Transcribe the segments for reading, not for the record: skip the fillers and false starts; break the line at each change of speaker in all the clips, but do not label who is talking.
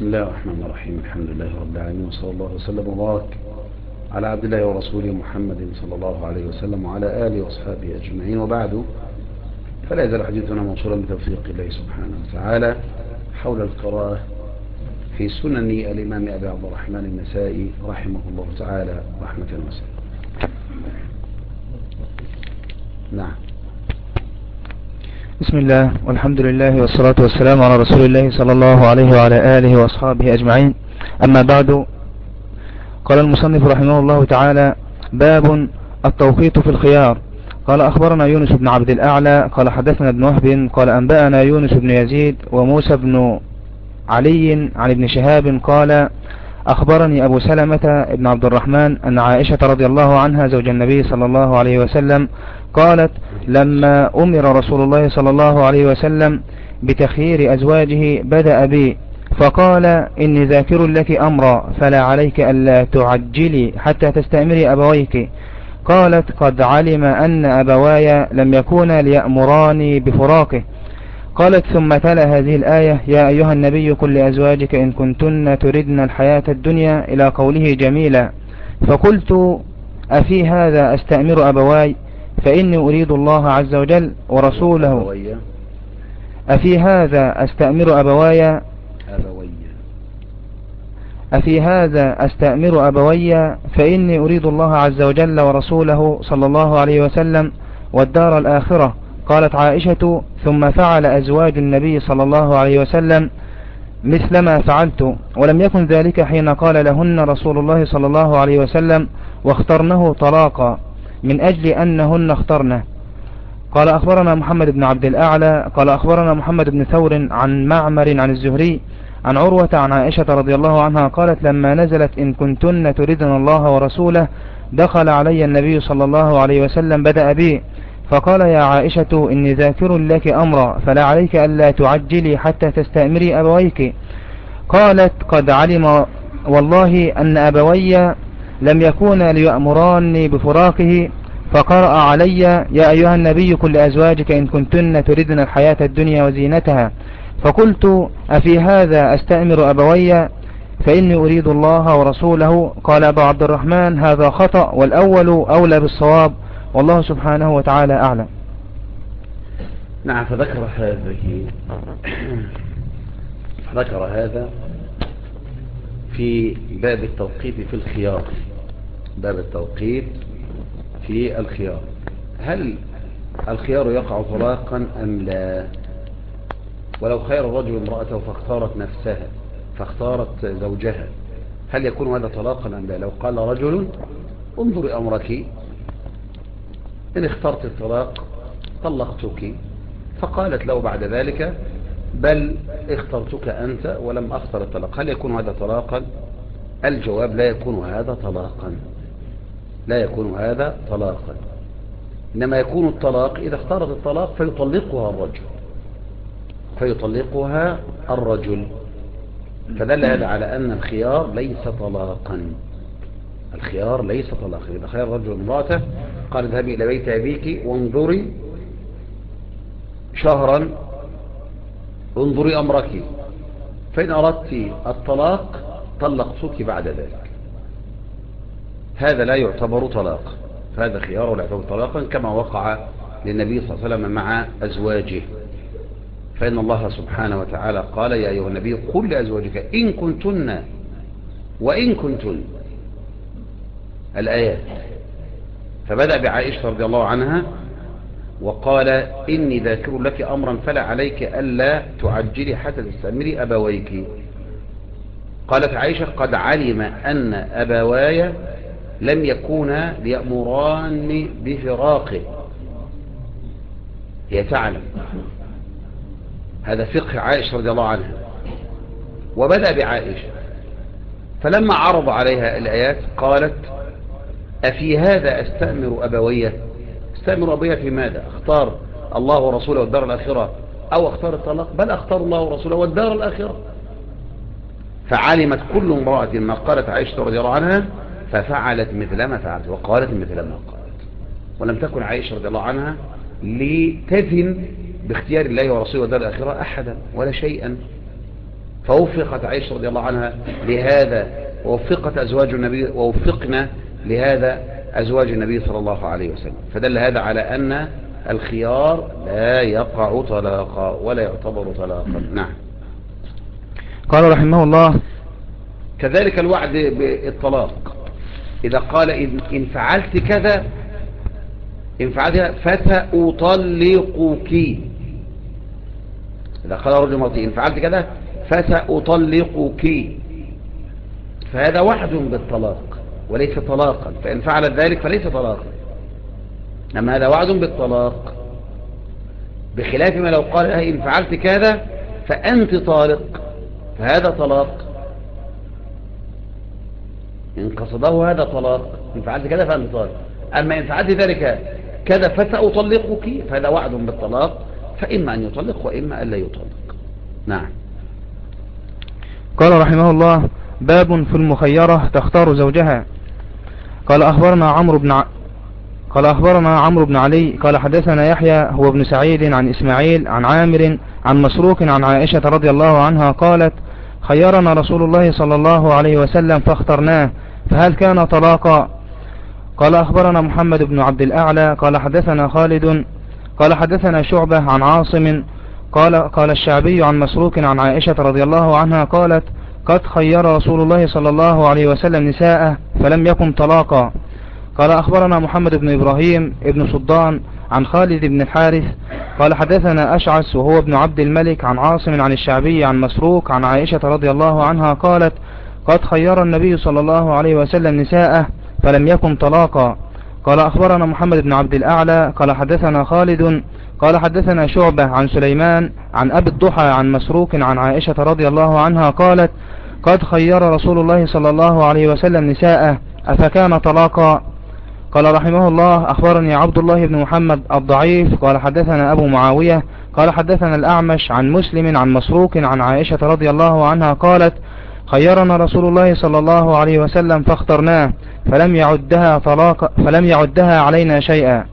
بسم الله الرحمن الرحيم. الحمد لله رب العالمين، وصلى الله وسلم وبارك على عبد الله ورسوله محمد صلى الله عليه وسلم وعلى آله وأصحابه أجمعين، وبعد، فلا يزال حديثنا موصولا بتوفيق الله سبحانه وتعالى حول القراءة في سنن الإمام أبي عبد الرحمن النسائي رحمه الله تعالى رحمة واسعة. نعم.
بسم الله والحمد لله والصلاة والسلام على رسول الله صلى الله عليه وعلى آله وأصحابه أجمعين. أما بعد، قال المصنف رحمه الله تعالى: باب التوقيت في الخيار. قال: أخبرنا يونس بن عبد الأعلى قال حدثنا ابن وهب قال أنبأنا يونس بن يزيد وموسى بن علي عن ابن شهاب قال: أخبرني أبو سلمة بن عبد الرحمن أن عائشة رضي الله عنها زوج النبي صلى الله عليه وسلم قالت: لما أمر رسول الله صلى الله عليه وسلم بتخيير أزواجه بدأ بي فقال: إني ذاكر لك أمرا فلا عليك ألا تعجلي حتى تستأمري أبويك. قالت: قد علم أن أبواي لم يكونا ليأمراني بفراقه. قالت: ثم تلا هذه الآية: يا أيها النبي قل لأزواجك إن كنتن تردن الحياة الدنيا إلى قوله جميلا. فقلت: أفي هذا أستأمر أبواي فإني أريد الله عز وجل ورسوله. أفي هذا أستأمر أبواي أفي هذا أستأمر أبوي فإني أريد الله عز وجل ورسوله صلى الله عليه وسلم والدار الآخرة. قالت عائشة: ثم فعل أزواج النبي صلى الله عليه وسلم مثل ما فعلت، ولم يكن ذلك حين قال لهن رسول الله صلى الله عليه وسلم واخترنه طلاقا من أجل أنهن اخترنه. قال: أخبرنا محمد بن عبد الأعلى قال أخبرنا محمد بن ثور عن معمر عن الزهري عن عروة عن عائشة رضي الله عنها قالت: لما نزلت إن كنتن تردن الله ورسوله دخل علي النبي صلى الله عليه وسلم بدأ بي فقال: يا عائشة إني ذاكر لك أمرا فلا عليك ألا تعجلي حتى تستأمري أبويك. قالت: قد علم والله أن أبوي لم يكونا ليأمراني بفراقه. فقرأ علي: يا أيها النبي قل لأزواجك إن كنتن تردن الحياة الدنيا وزينتها. فقلت: أفي هذا أستأمر أبوي فإني أريد الله ورسوله. قال أبو عبد الرحمن: هذا خطأ والأول أولى بالصواب، والله سبحانه وتعالى أعلم.
نعم. فذكر هذا في باب التوقيت في الخيار. باب التوقيت في الخيار: هل الخيار يقع طلاقا أم لا؟ ولو خير الرجل امرأته فاختارت زوجها، هل يكون هذا طلاقا أم لا؟ لو قال رجل: انظري أمرك، إن اخترت الطلاق طلقتك، فقالت له بعد ذلك: بل اخترتك أنت ولم أختر الطلاق، هل يكون هذا طلاقا؟ الجواب: لا يكون هذا طلاقا، لا يكون هذا طلاقا، إنما يكون الطلاق إذا اختارت الطلاق فيطلقها الرجل. فدل هذا على أن الخيار ليس طلاقا. الخيار ليس طلاقا. إذا خير الرجل امرأته قال: اذهبي إلى بيت أبيك وانظري شهرا، انظري أمرك، فإن أردت الطلاق طلقتك بعد ذلك. هذا لا يعتبر طلاق، فهذا خيار ولا يعتبر طلاقا، كما وقع للنبي صلى الله عليه وسلم مع أزواجه. فإن الله سبحانه وتعالى قال: يا أيها النبي قل لأزواجك إن كنتن وإن كنتن، الآيات. فبدأ بعائشة رضي الله عنها وقال: إني ذاكر لك أمرا فلا عليك ألا تعجلي حتى تستأمري أبويك. قالت عائشة: قد علم أن أبواي لم يكونا ليأمراني بفراقه. هي تعلم، هذا فقه عائشة رضي الله عنها. وبدأ بعائشة، فلما عرض عليها الآيات قالت: أفي هذا أستأمر أبويه؟ أستأمر أبويه في ماذا؟ أختار الله ورسوله والدار الآخرة أو أختار الطلاق؟ بل أختار الله ورسوله والدار الآخرة. فعلمت كل امرأة ما قالت عائشة رضي الله عنها، ففعلت مثل ما فعلت وقالت مثل ما قالت. ولم تكن عائشة رضي الله عنها لتذن باختيار الله ورسوله والدار الآخرة أحدا ولا شيئا، فوفقت عائشة رضي الله عنها لهذا، ووفقت أزواج النبي، ووفقنا لهذا أزواج النبي صلى الله عليه وسلم. فدل هذا على أن الخيار لا يقع طلاقا ولا يعتبر طلاقا. نعم.
قال رحمه الله:
كذلك الوعد بالطلاق، إذا قال إن فعلت كذا، إن فعلت فسأطلقك، إذا قال رجل مرتين إن فعلت كذا فسأطلقك، فهذا وعد بالطلاق وليس طلاقا، فإن فعلت ذلك فليس طلاقا. أما هذا وعد بالطلاق، بخلاف ما لو قال لها إن فعلت كذا فأنت طالق، فهذا طلاق، إن قصده هذا طلاق، إن فعلت كذا فأنت طالق. أما إن فعلت ذلك كذا فسأطلقك فهذا وعد بالطلاق، فإما أن يطلق وإما أن لا يطلق. نعم.
قال رحمه الله: باب في المخيرة تختار زوجها. قال أخبرنا عمرو بن علي قال حدثنا يحيى هو ابن سعيد عن إسماعيل عن عامر عن مسروق عن عائشة رضي الله عنها قالت: خيرنا رسول الله صلى الله عليه وسلم فاخترناه، فهل كان طلاقا؟ قال أخبرنا محمد بن عبد الأعلى قال حدثنا خالد قال حدثنا شعبة عن عاصم قال الشعبي عن مسروق عن عائشة رضي الله عنها قالت: قد خير رسول الله صلى الله عليه وسلم نساءه فلم يكن طلاقا. قال أخبرنا محمد بن إبراهيم ابن صدان عن خالد بن الحارث قال حدثنا أشعث وهو ابن عبد الملك عن عاصم عن الشعبي عن مسروق عن عائشة رضي الله عنها قالت: قد خير النبي صلى الله عليه وسلم نساءه فلم يكن طلاقا. قال أخبرنا محمد بن عبد الأعلى قال حدثنا خالد قال حدثنا شعبة عن سليمان عن أبي الضحى عن مسروق عن عائشة رضي الله عنها قالت: قد خير رسول الله صلى الله عليه وسلم نساءه أفكان طلاقا؟ قال رحمه الله: أخبرني عبد الله بن محمد الضعيف قال حدثنا أبو معاوية قال حدثنا الأعمش عن مسلم عن مسروق عن عائشة رضي الله عنها قالت: خيرنا رسول الله صلى الله عليه وسلم فاخترناه فلم يعدها علينا شيئا.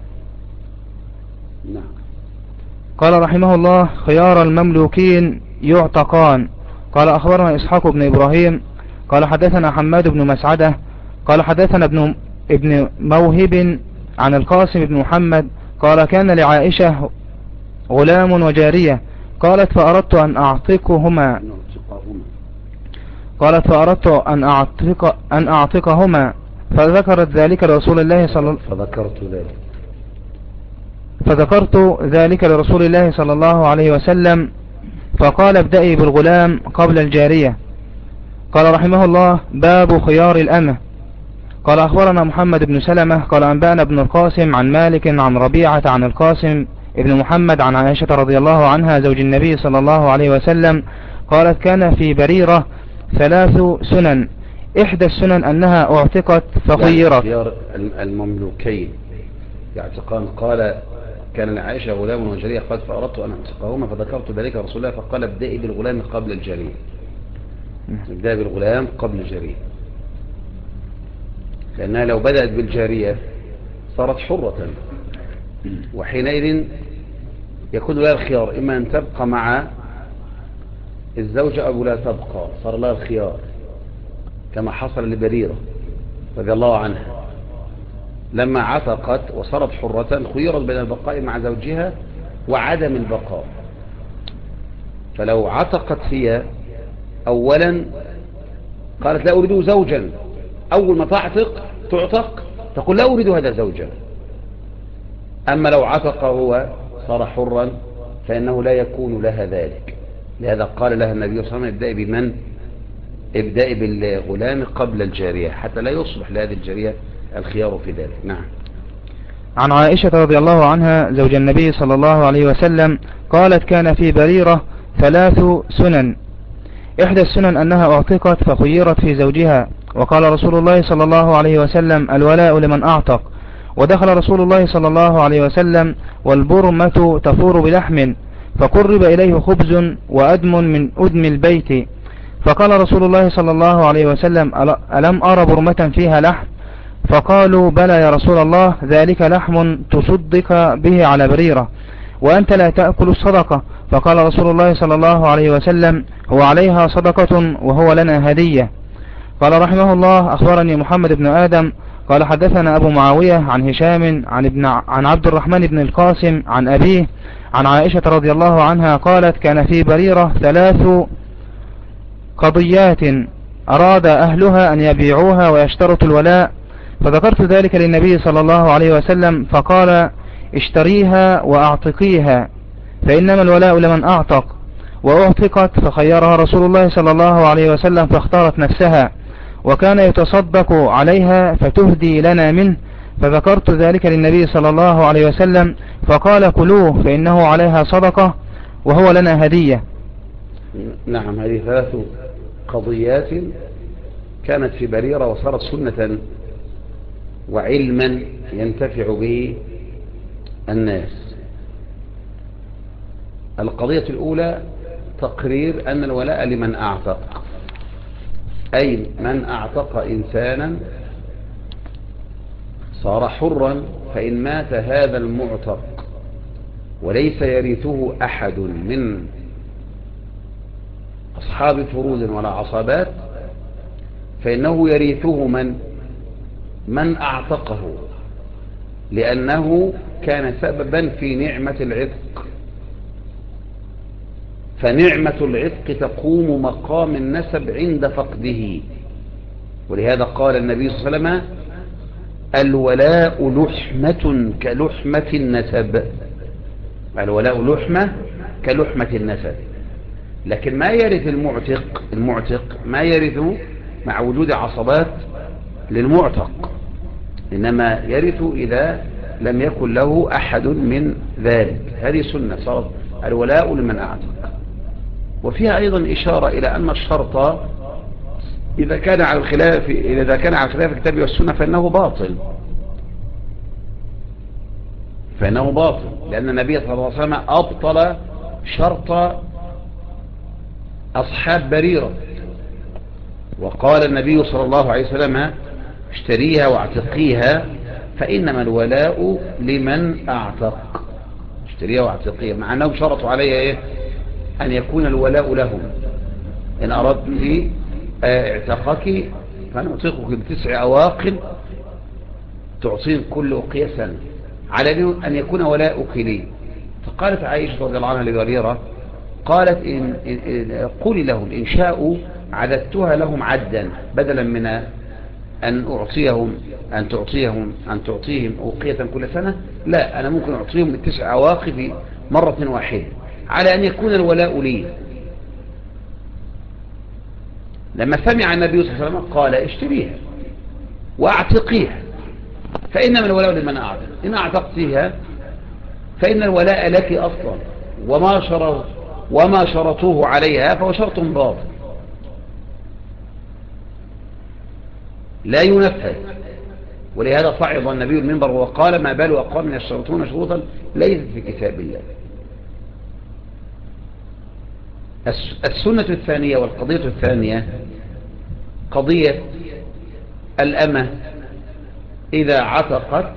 قال رحمه الله: خيار المملوكين يعتقان. قال أخبرنا إسحاق بن إبراهيم قال حدثنا حماد بن مسعدة قال حدثنا ابن موهب عن القاسم بن محمد قال: كان لعائشة غلام وجارية قالت: فأردت أن أعتقهما فذكرت ذلك لرسول الله صلى الله عليه وسلم فقال: ابدأي بالغلام قبل الجارية. قال رحمه الله: باب خيار الأمة. قال أخبرنا محمد بن سلمة قال أنبأنا ابن القاسم عن مالك عن ربيعة عن القاسم ابن محمد عن عائشة رضي الله عنها زوج النبي صلى الله عليه وسلم قالت: كان في بريرة 3 سنن، إحدى السنن أنها اعتقت فخيرت.
خيار المملوكين يعتقان. قال: كان لعائشة غلام وجارية قالت: فأردت أن أعتقهما فذكرت ذلك رسول الله فقال: ابدأي بالغلام قبل الجارية. ابدأي بالغلام قبل الجارية، لأنها لو بدأت بالجارية صارت حرة، وحينئذ يكون لها الخيار إما أن تبقى مع الزوجة أو لا تبقى، صار لها الخيار كما حصل لبريرة رضي الله عنها لما عتقت وصارت حرة خيرت بين البقاء مع زوجها وعدم البقاء. فلو عتقت هي أولا قالت: لا أريد زوجا، أول ما تعتق تقول: لا أريد هذا زوجا. أما لو عتق هو صار حرا فإنه لا يكون لها ذلك. لهذا قال لها النبي صلى الله عليه وسلم: ابدأي بمن؟ ابدأي بالغلام قبل الجارية، حتى لا يصبح لهذه الجارية الخيار في ذلك. نعم.
عن عائشة رضي الله عنها زوج النبي صلى الله عليه وسلم قالت: كان في بريرة 3 سنن، إحدى السنن أنها اعتقت فخيرت في زوجها. وقال رسول الله صلى الله عليه وسلم: الولاء لمن أعتق. ودخل رسول الله صلى الله عليه وسلم والبرمة تفور بلحم، فقرب إليه خبز وأدم من أدم البيت، فقال رسول الله صلى الله عليه وسلم: ألم أرى برمة فيها لحم؟ فقالوا: بلى يا رسول الله، ذلك لحم تصدق به على بريرة وأنت لا تأكل الصدقة. فقال رسول الله صلى الله عليه وسلم: هو عليها صدقة وهو لنا هدية. قال رحمه الله: أخبرني محمد بن آدم قال حدثنا أبو معاوية عن هشام عن عبد الرحمن بن القاسم عن أبيه عن عائشة رضي الله عنها قالت: كان في بريرة 3 قضيات أراد أهلها أن يبيعوها ويشترطوا الولاء، فذكرت ذلك للنبي صلى الله عليه وسلم فقال: اشتريها وأعتقيها، فإنما الولاء لمن أعتق. وأعتقت فخيرها رسول الله صلى الله عليه وسلم فاختارت نفسها، وكان يتصدق عليها فتهدي لنا منه، فذكرت ذلك للنبي صلى الله عليه وسلم فقال: كلوه فإنه عليها صدقة وهو لنا هدية.
نعم، هذه 3 قضيات كانت في بريرة وصارت سنة وعلما ينتفع به الناس. القضية الأولى تقرير أن الولاء لمن أعتق، أي من أعتق إنسانا صار حرا، فإن مات هذا المعتق وليس يرثه أحد من أصحاب فروض ولا عصبات فإنه يرثه من أعتقه، لأنه كان سببا في نعمة العتق، فنعمة العتق تقوم مقام النسب عند فقده. ولهذا قال النبي صلى الله عليه وسلم: الولاء لحمة كلحمة النسب. الولاء لحمة كلحمة النسب. لكن ما يرث المعتق ما يرث مع وجود عصبات للمعتق، إنما يرث إذا لم يكن له أحد من ذلك. هذه سنة صارت الولاء لمن أعتق. وفيها أيضا إشارة إلى أن الشرط إذا كان على الخلاف الكتاب والسنة فإنه باطل، لأن النبي صلى الله عليه وسلم أبطل شرط أصحاب بريرة، وقال النبي صلى الله عليه وسلم: اشتريها واعتقيها فإنما الولاء لمن أعتق. اشتريها واعتقيها، مع أنهم شرطوا عليها أن يكون الولاء لهم. إن أردت اعتقك فنعتقك ب9 أواق تعطين كل أقية سنة، على أن يكون ولاؤك لي. فقالت عائشة رضي الله عنها لبريرة، قالت: قولي لهم إن شاءوا عددتها لهم عدا، بدلا من أن تعطيهم أوقية كل سنة، لا، أنا ممكن أعطيهم 9 أواق في مرة واحدة، على أن يكون الولاء لي. لما سمع النبي صلى الله عليه وسلم قال: اشتريها واعتقيها فإنما الولاء لمن أعتق. إن أعتقتها فإن الولاء لك أصلا، وما شرطوه عليها فهو شرط باطل لا ينفذ. ولهذا صعد النبي المنبر وقال: ما بال أقوام يشترطون شروطا ليست في كتاب الله. السنة الثانية والقضية الثانية قضية الأمة إذا عتقت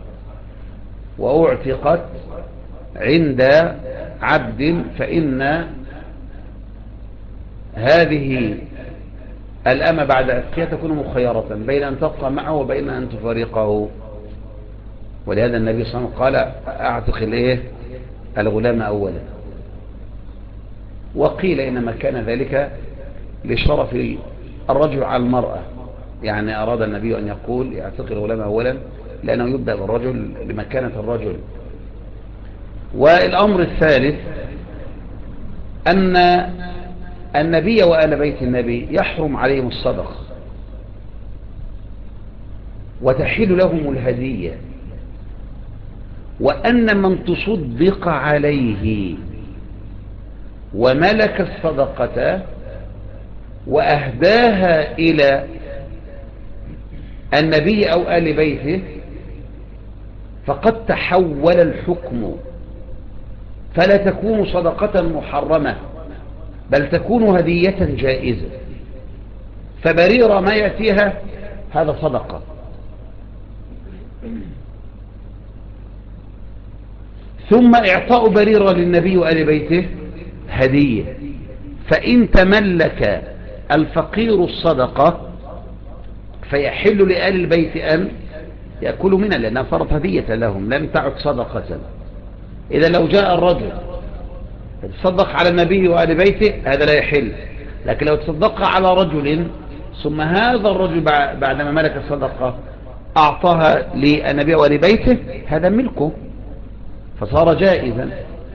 وأعتقت عند عبد، فإن هذه الأمة بعد عتقها تكون مخيرة بين أن تبقى معه وبين أن تفارقه. ولهذا النبي صلى الله عليه وسلم قال: أعتق الغلام أولا. وقيل إنما كان ذلك لشرف الرجل على المرأة، يعني أراد النبي أن يقول: يعتق الغلام أولا، لأنه يبدأ بالرجل لمكانة الرجل. والأمر الثالث أن النبي وآل بيت النبي يحرم عليهم الصدقة وتحل لهم الهدية، وأن من تصدق عليه وملك الصدقة وأهداها إلى النبي أو آل بيته فقد تحول الحكم، فلا تكون صدقة محرمة بل تكون هدية جائزة. فبريرة ما يأتيها هذا صدقة، ثم إعطاء بريرة للنبي وآل بيته هدية. فإن تملك الفقير الصدقة فيحل لآل البيت أن يأكلوا منها لأنها صارت هدية لهم لم تعد صدقة. إذا لو جاء الرجل تصدق على النبي وآل بيته هذا لا يحل، لكن لو تصدق على رجل ثم هذا الرجل بعدما ملك الصدقة أعطاها للنبي وآل بيته هذا ملكه فصار جائزا،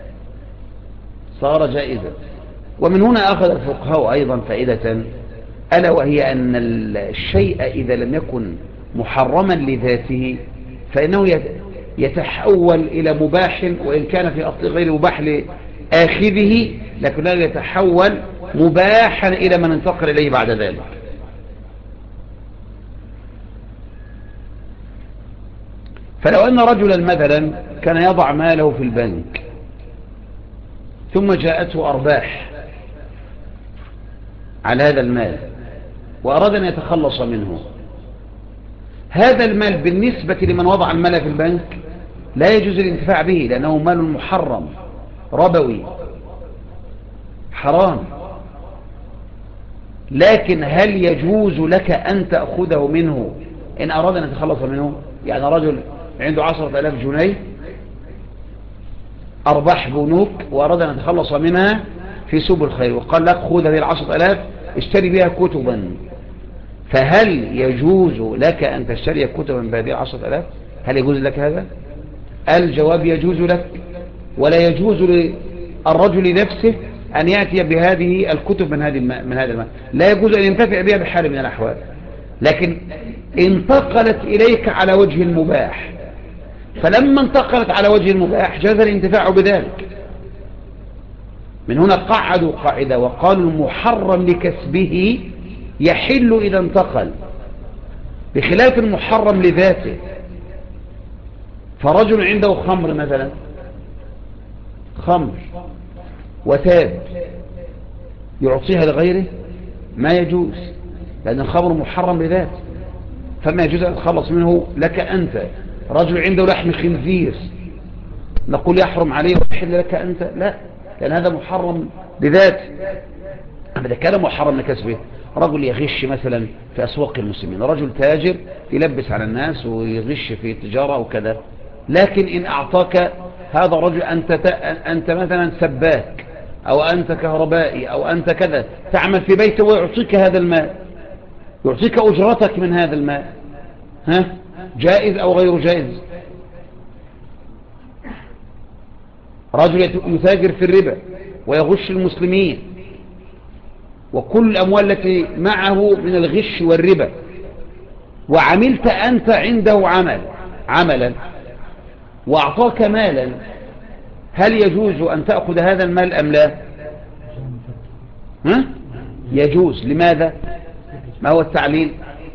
صار جائزا. ومن هنا أخذ الفقهاء أيضا فائدة، ألا وهي أن الشيء إذا لم يكن محرما لذاته فإنه يتحول إلى مباح، وإن كان في أصل غير مباح لآخذه لكنه يتحول مباحا إلى من انتقل إليه بعد ذلك. فلو أن رجلا مثلا كان يضع ماله في البنك ثم جاءته أرباح على هذا المال وأراد أن يتخلص منه، هذا المال بالنسبة لمن وضع المال في البنك لا يجوز الانتفاع به لأنه مال محرم ربوي حرام. لكن هل يجوز لك أن تأخذه منه إن أراد أن يتخلص منه؟ يعني رجل عنده 10,000 جنيه أرباح بنوك وأراد أن يتخلص منها في سبل الخير وقال لك خذ هذه 10,000 اشتري بها كتبا، فهل يجوز لك أن تشتري كتبا بهذه 10,000؟ هل يجوز لك هذا؟ الجواب يجوز لك، ولا يجوز للرجل نفسه أن يأتي بهذه الكتب من هذا المال، لا يجوز أن ينتفع بها بحال من الأحوال. لكن انتقلت إليك على وجه المباح، فلما انتقلت على وجه المباح جاز الانتفاع بذلك. من هنا قعدوا قاعدة وقالوا المحرم لكسبه يحل إذا انتقل، بخلاف المحرم لذاته. فرجل عنده خمر مثلا، خمر وتاب يعطيها لغيره ما يجوز لأن الخمر محرم لذاته فما يجوز أن تخلص منه لك أنت. رجل عنده لحم خنزير نقول يحرم عليه ويحل لك أنت؟ لا، لأن هذا محرم لذاته. أما إذا كان محرم لكسبه، رجل يغش مثلا في أسواق المسلمين، رجل تاجر يلبس على الناس ويغش في التجارة وكذا، لكن إن أعطاك هذا الرجل أنت مثلا سباك أو أنت كهربائي أو أنت كذا تعمل في بيته ويعطيك هذا المال، يعطيك أجرتك من هذا المال، جائز أو غير جائز؟ رجل يتاجر في الربا ويغش المسلمين وكل الأموال التي معه من الغش والربا، وعملت أنت عنده عملا وأعطاك مالا، هل يجوز أن تأخذ هذا المال أم لا؟ يجوز. لماذا؟ ما هو التعليل؟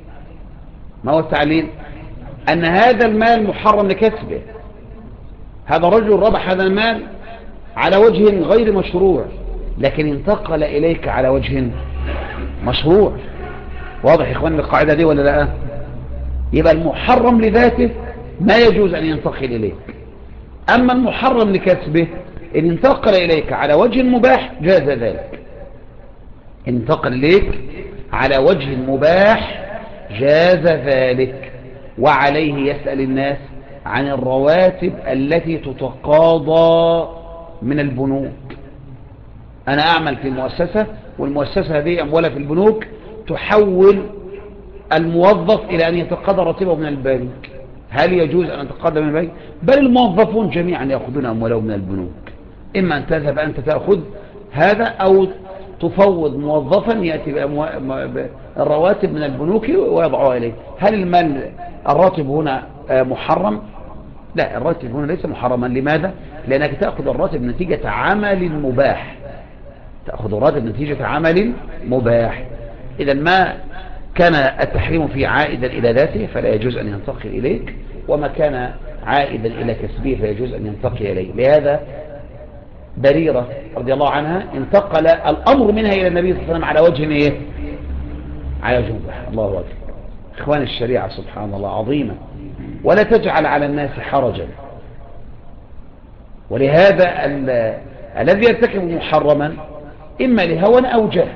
أن هذا المال محرم لكسبه، هذا رجل ربح هذا المال على وجه غير مشروع لكن انتقل إليك على وجه مشروع. واضح يا إخواني القاعدة دي ولا لا؟ يبقى المحرم لذاته ما يجوز أن ينتقل إليك، أما المحرم لكسبه إن انتقل إليك على وجه مباح جاز ذلك. انتقل إليك على وجه مباح جاز ذلك. وعليه يسأل الناس عن الرواتب التي تتقاضى من البنوك. أنا أعمل في مؤسسة والمؤسسة هذه أموالها في البنوك تحول الموظف إلى أن يتقاضى راتبه من البنك، هل يجوز أن يتقاضى من البنك؟ بل الموظفون جميعا يأخذون أموالهم من البنوك، إما أن تذهب أنت تأخذ هذا أو تفوض موظفا يأتي بالرواتب من البنوك ويضعها إليه. هل المال الراتب هنا محرم؟ لا، الراتب هنا ليس محرما. لماذا؟ لأنك تأخذ الراتب نتيجة عمل مباح، تأخذ الراتب نتيجة عمل مباح. إذا ما كان التحريم فيه عائدا إلى ذاته فلا يجوز أن ينتقل إليك، وما كان عائدا إلى كسبه فيجوز أن ينتقل إليه. لهذا بريرة رضي الله عنها انتقل الأمر منها إلى النبي صلى الله عليه وسلم على وجه إيه؟ على وجه مباح. الله أكبر. إخوان الشريعة سبحان الله عظيمة، ولا تجعل على الناس حرجا. ولهذا الذي يرتكب محرما إما لهوى أو جهل.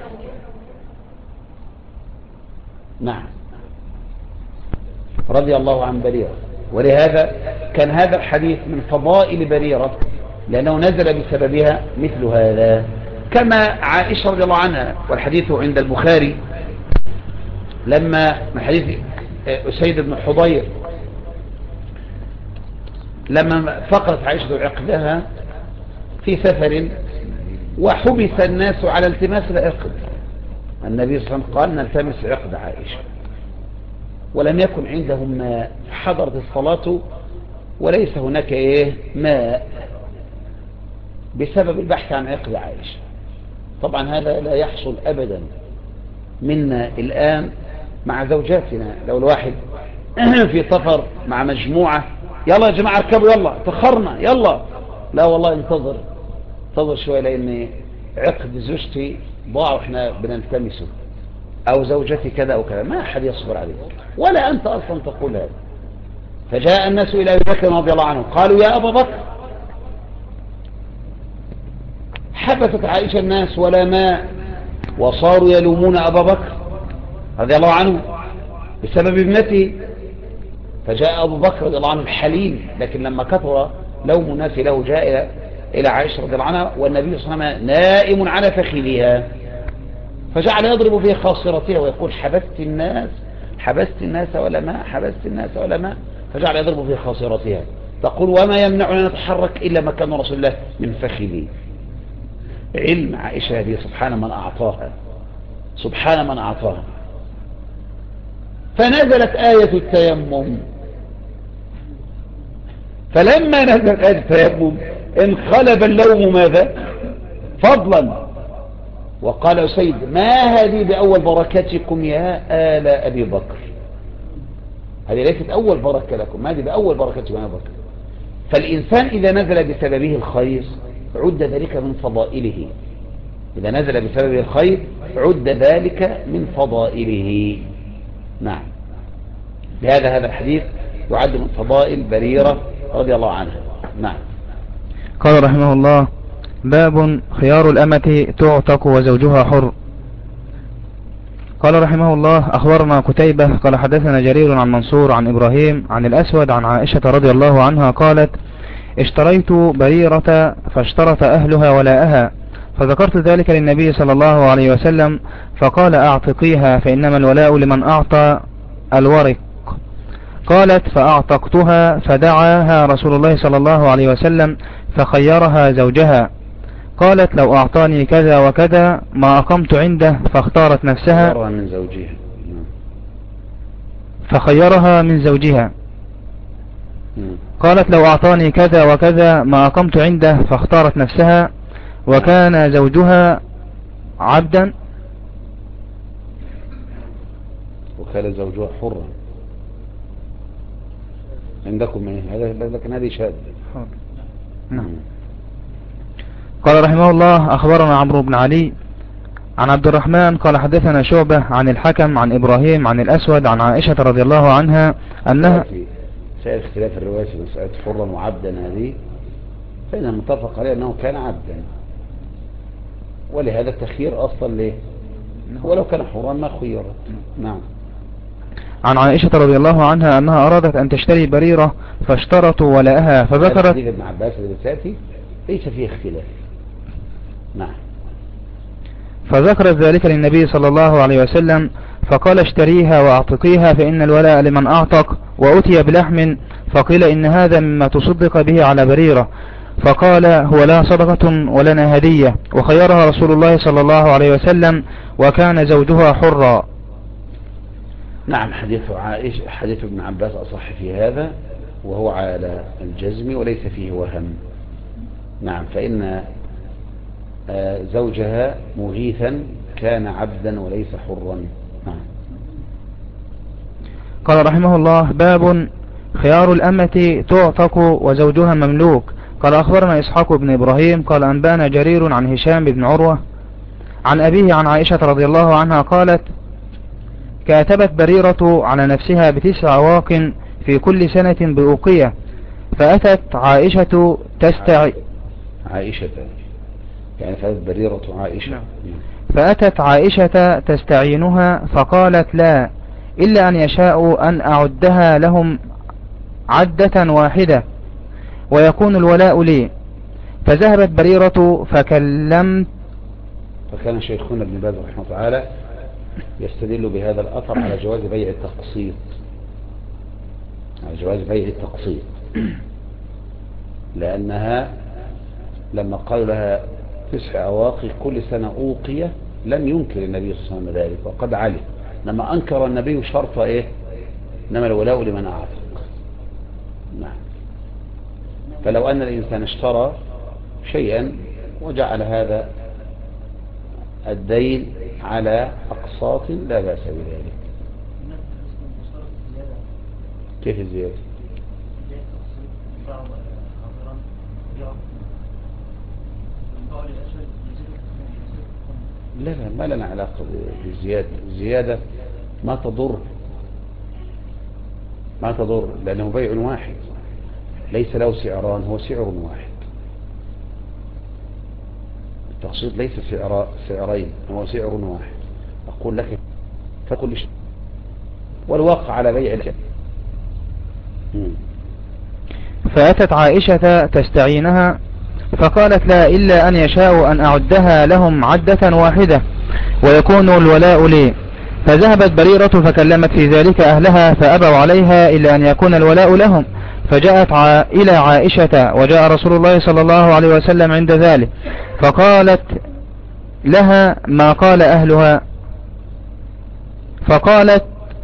نعم، رضي الله عن بريرة. ولهذا كان هذا الحديث من فضائل بريرة، لأنه نزل بسببها مثل هذا. كما عائشة رضي الله عنها، والحديث عند البخاري، لما من حديث أسيد بن حضير، لما فقدت عائشة عقدها في سفر وحبس الناس على التماس العقد، النبي صلى الله عليه وسلم قال نلتمس عقد عائشة، ولم يكن عندهم ماء، حضرت الصلاة وليس هناك ماء بسبب البحث عن عقد عائشة. طبعا هذا لا يحصل أبدا منا الآن مع زوجاتنا. لو الواحد في سفر مع مجموعة، يلا يا جماعة اركبوا، يلا تخرنا، يلا، لا والله انتظر شوية لأن عقد زوجتي ضاع واحنا بنلتمسه، أو زوجتي كذا أو كذا، ما أحد يصبر عليك، ولا أنت أصلا تقول هذا. فجاء الناس إلى أبي بكر رضي الله عنه قالوا يا أبا بكر، حبست عائشة الناس ولا ماء، وصاروا يلومون أبا بكر رضي الله عنه بسبب ابنته. فجاء أبو بكر رضي الله عنه الحليم، لكن لما كثر لوم الناس له جاء إلى عائشة رضي الله عنها والنبي صلى الله عليه وسلم نائم على فخذها، فجعل يضرب في خاصرتها ويقول حبست الناس ولا ماء، حبست الناس ولا ماء، فجعل يضرب في خاصرتها، تقول وما يمنعنا نتحرك إلا مكان رسول الله من فخذي. علم عائشة هذه سبحان من أعطاها، سبحان من أعطاها. فنزلت آية التيمم، فلما نزلت آية التيمم انقلب اللوم ماذا؟ فضلا. وقال سيد ما هذه بأول بركاتكم يا آل أبي بكر، هذه ليست أول بركة لكم، هذه بأول بركاتكم يا أبي بكر. فالإنسان إذا نزل بسببه الخير عد ذلك من فضائله، إذا نزل بسببه الخير عد ذلك من فضائله. نعم، لهذا هذا الحديث يعد من فضائل بريرة رضي الله عنها. نعم.
قال رحمه الله باب خيار الأمة تعتق وزوجها حر. قال رحمه الله أخبرنا قتيبة قال حدثنا جرير عن منصور عن إبراهيم عن الأسود عن عائشة رضي الله عنها قالت اشتريت بريرة فاشترط أهلها ولاءها، فذكرت ذلك للنبي صلى الله عليه وسلم فقال أعتقيها فإنما الولاء لمن أعطى الورق. قالت فأعتقتها، فدعاها رسول الله صلى الله عليه وسلم فخيرها زوجها، قالت لو أعطاني كذا وكذا ما أقمت عنده، فاختارت نفسها فخيرها من زوجها. قالت لو أعطاني كذا وكذا ما أقمت عنده، فاختارت نفسها، وكان زوجها عبدا،
وكان زوجها حرا. عندكم ايه هذا؟ لكن هذه شاذة.
نعم. قال رحمه الله أخبرنا عمرو بن علي عن عبد الرحمن قال حدثنا شعبة عن الحكم عن إبراهيم عن الأسود عن عائشة رضي الله عنها أنها
سائر اختلاف الرواية في مسألة حرا وعبدا هذه، فإن المتفق عليه أنه كان عبدا، ولهذا التخيير أصلا ليه، ولو كان حرا ما خيرت. نعم.
عن عائشة رضي الله عنها أنها أرادت أن تشتري بريرة فاشترطوا ولاءها، فذكرت
حديث ابن عباس الرسالتي ليس فيه اختلاف. نعم.
فذكرت ذلك للنبي صلى الله عليه وسلم فقال اشتريها واعتقيها فإن الولاء لمن أعتق، وأتي بلحم فقيل إن هذا مما تصدق به على بريرة، فقال هو لا صدقة ولنا هدية، وخيرها رسول الله صلى الله عليه وسلم وكان زوجها حرا.
نعم. حديث عائشة حديث ابن عباس أصح في هذا، وهو على الجزم وليس فيه وهم. نعم. فإن زوجها مغيثا كان عبدا وليس حرا. نعم.
قال رحمه الله باب خيار الأمة تعتق وزوجها مملوك. قال أخبرنا إسحاق بن إبراهيم قال أنبأنا جرير عن هشام بن عروة عن أبيه عن عائشة رضي الله عنها قالت كاتبت بريرة على نفسها ب9 أواق في كل سنة بأوقية، فأتت عائشة
يعني فأتت بريرة عائشة.
فأتت عائشة تستعينها فقالت لا إلا أن يشاءوا أن أعدها لهم عدة واحدة ويكون الولاء لي. فذهبت بريرة
فكان شيخنا ابن باز رحمه الله تعالى يستدل بهذا الأثر على جواز بيع التقسيط، على جواز بيع التقسيط، لأنها لما قالوا لها 9 أواقي كل سنة أوقية لم ينكر النبي صلى الله عليه وسلم ذلك وقد علم، لما أنكر النبي شرط إيه؟ إنما الولاء لمن أعتق. نعم. فلو أن الإنسان اشترى شيئا وجعل هذا الدين على أقساط لا بأس بذلك. كيف الزيادة؟ لا ما لنا علاقة بالزيادة. الزيادة ما تضر لأنه بيع واحد ليس له سعران، هو سعر واحد. التقسيط ليس سعرين، هو سعر واحد. أقول لك فكل شيء والواقع على بيع الجنة.
فأتت عائشة تستعينها فقالت لا إلا أن يشاءوا أن أعدها لهم عدة واحدة ويكون الولاء لي. فذهبت بريرة فكلمت في ذلك أهلها فأبوا عليها إلا أن يكون الولاء لهم. فجاءت إلى عائشة وجاء رسول الله صلى الله عليه وسلم عند ذلك فقالت لها ما قال أهلها. فقالت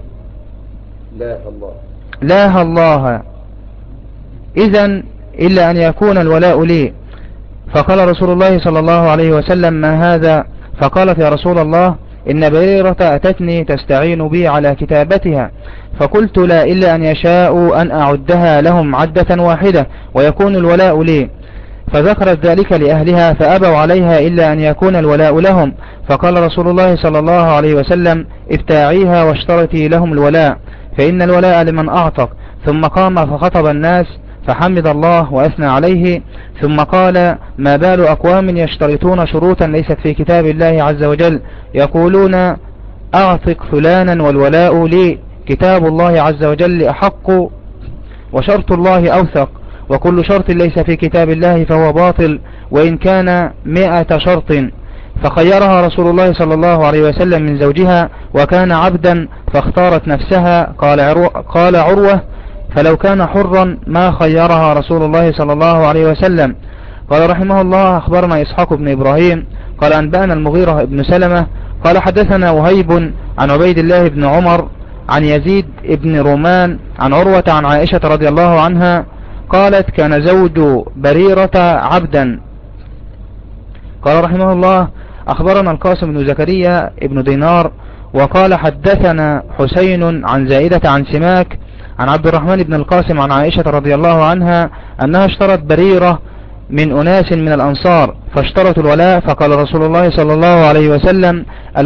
لا الله إذن إلا أن يكون الولاء لي. فقال رسول الله صلى الله عليه وسلم ما هذا؟ فقالت يا رسول الله إن بريرة أتتني تستعين بي على كتابتها فقلت لا إلا أن يشاءوا أن أعدها لهم عدة واحدة ويكون الولاء لي. فذكرت ذلك لأهلها فأبوا عليها إلا أن يكون الولاء لهم. فقال رسول الله صلى الله عليه وسلم ابتاعيها واشترتي لهم الولاء فإن الولاء لمن أعتق. ثم قام فخطب الناس فحمد الله وأثنى عليه ثم قال ما بال أقوام يشترطون شروطا ليست في كتاب الله عز وجل يقولون أعتق فلانا والولاء لي، كتاب الله عز وجل أحق وشرط الله أوثق وكل شرط ليس في كتاب الله فهو باطل وإن كان 100 شرط. فخيرها رسول الله صلى الله عليه وسلم من زوجها وكان عبدا فاختارت نفسها. قال عروة فلو كان حرا ما خيرها رسول الله صلى الله عليه وسلم. قال رحمه الله أخبرنا إسحاق بن إبراهيم قال أنبأنا المغيرة بن سلمة قال حدثنا وهيب عن عبيد الله بن عمر عن يزيد بن رومان عن عروة عن عائشة رضي الله عنها قالت كان زوج بريرة عبدا. قال رحمه الله أخبرنا القاسم بن زكريا بن دينار وقال حدثنا حسين عن زائدة عن سماك عن عبد الرحمن بن القاسم عن عائشة رضي الله عنها أنها اشترت بريرة من أناس من الأنصار فاشترت الولاء فقال رسول الله صلى الله عليه وسلم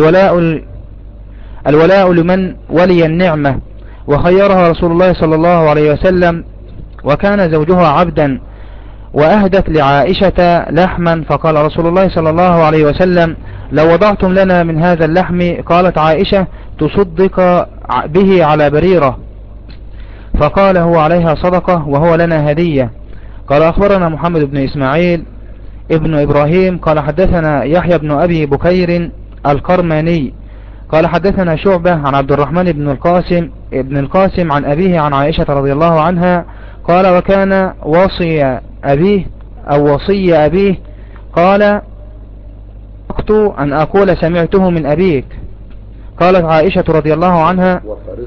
الولاء لمن ولي النعمة. وخيرها رسول الله صلى الله عليه وسلم وكان زوجها عبدا وأهدت لعائشة لحما فقال رسول الله صلى الله عليه وسلم لو وضعتم لنا من هذا اللحم قالت عائشة تصدق به على بريرة فقال هو عليها صدقة وهو لنا هدية. قال أخبرنا محمد بن إسماعيل ابن إبراهيم قال حدثنا يحيى بن أبي بكير القرماني قال حدثنا شعبة عن عبد الرحمن بن القاسم عن أبيه عن عائشة رضي الله عنها قال وكان وصي أبيه قال وقت أن أقول سمعته من أبيك. قالت عائشة رضي الله عنها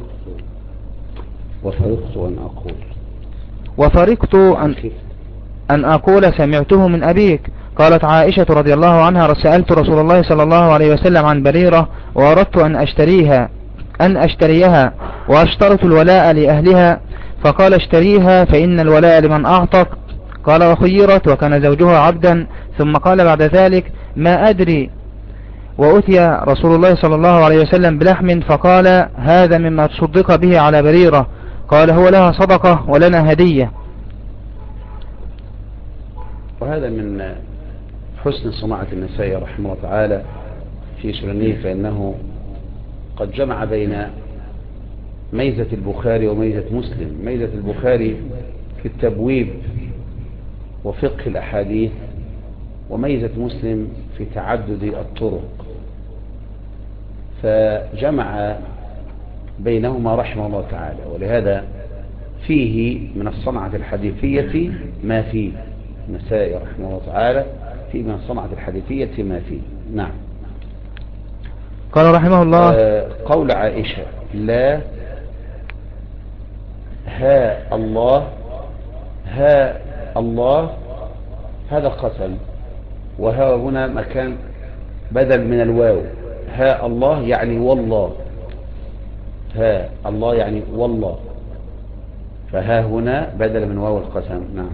وفرقت أن أقول سمعته من أبيك. قالت عائشة رضي الله عنها سألت رسول الله صلى الله عليه وسلم عن بريرة وأردت أن أشتريها وأشترط الولاء لأهلها فقال اشتريها فإن الولاء لمن أعتق. قال وخيرت وكان زوجها عبدا. ثم قال بعد ذلك ما أدري وأتي رسول الله صلى الله عليه وسلم بلحم فقال هذا مما تصدق به على بريرة قال هو لها صدقة ولنا هدية.
وهذا من حسن صناعة النسائي رحمه الله تعالى في سننه، فإنه قد جمع بين ميزة البخاري وميزة مسلم. ميزة البخاري في التبويب وفقه الأحاديث، وميزة مسلم في تعدد الطرق، فجمع بينهما رحمه الله تعالى. ولهذا فيه من الصنعة الحديثية ما فيه، النسائي رحمه الله تعالى فيه من الصنعة الحديثية ما فيه. نعم.
قال رحمه الله
قول عائشة لا ها الله ها الله، هذا قسم، وها هنا مكان بدل من الواو. ها الله يعني والله، ها الله يعني والله، فها هنا بدل من واو القسم. نعم.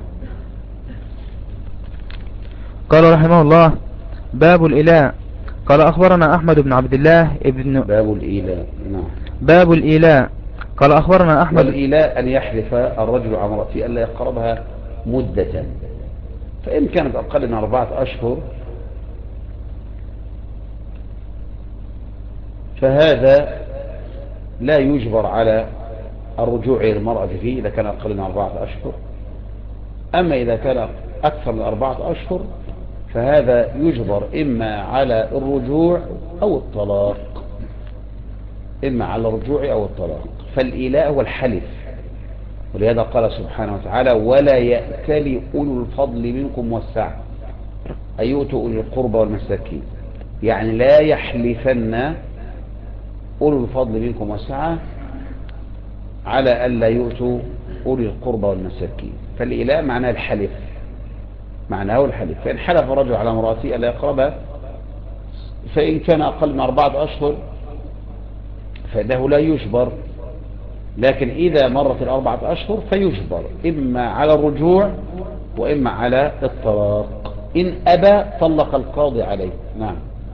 قال رحمه الله باب الإله. قال أخبرنا أحمد بن عبد الله ابن
باب الإيلاء. نعم.
باب الإله. قال أخبرنا أحمد.
والإيلاء أن يحلف الرجل على امرأته ألا يقربها مدة، فإن كانت أقل من 4 أشهر فهذا لا يجبر على الرجوع إلى المرأة فيه إذا كان أقل من 4 أشهر. أما إذا كان أكثر من 4 أشهر فهذا يجبر إما على الرجوع أو الطلاق، إما على الرجوع أو الطلاق. فالإيلاء هو الحلف، ولهذا قال سبحانه وتعالى ولا يأتل أولو الفضل منكم والسعة، أي يؤتوا أولي القربى والمساكين، يعني لا يحلفن أولو الفضل منكم والسعة على ألا يؤتوا أولي القربى والمساكين. فالإيلاء معناه الحلف، معناه الحلف. فإن حلف الرجل على امرأته ألا يقربها فإن كان أقل من 4 أشهر فإنه لا يجبر، لكن إذا مرت 4 أشهر فيجبر إما على الرجوع وإما على الطلاق. إن أبى طلق القاضي عليه. نعم.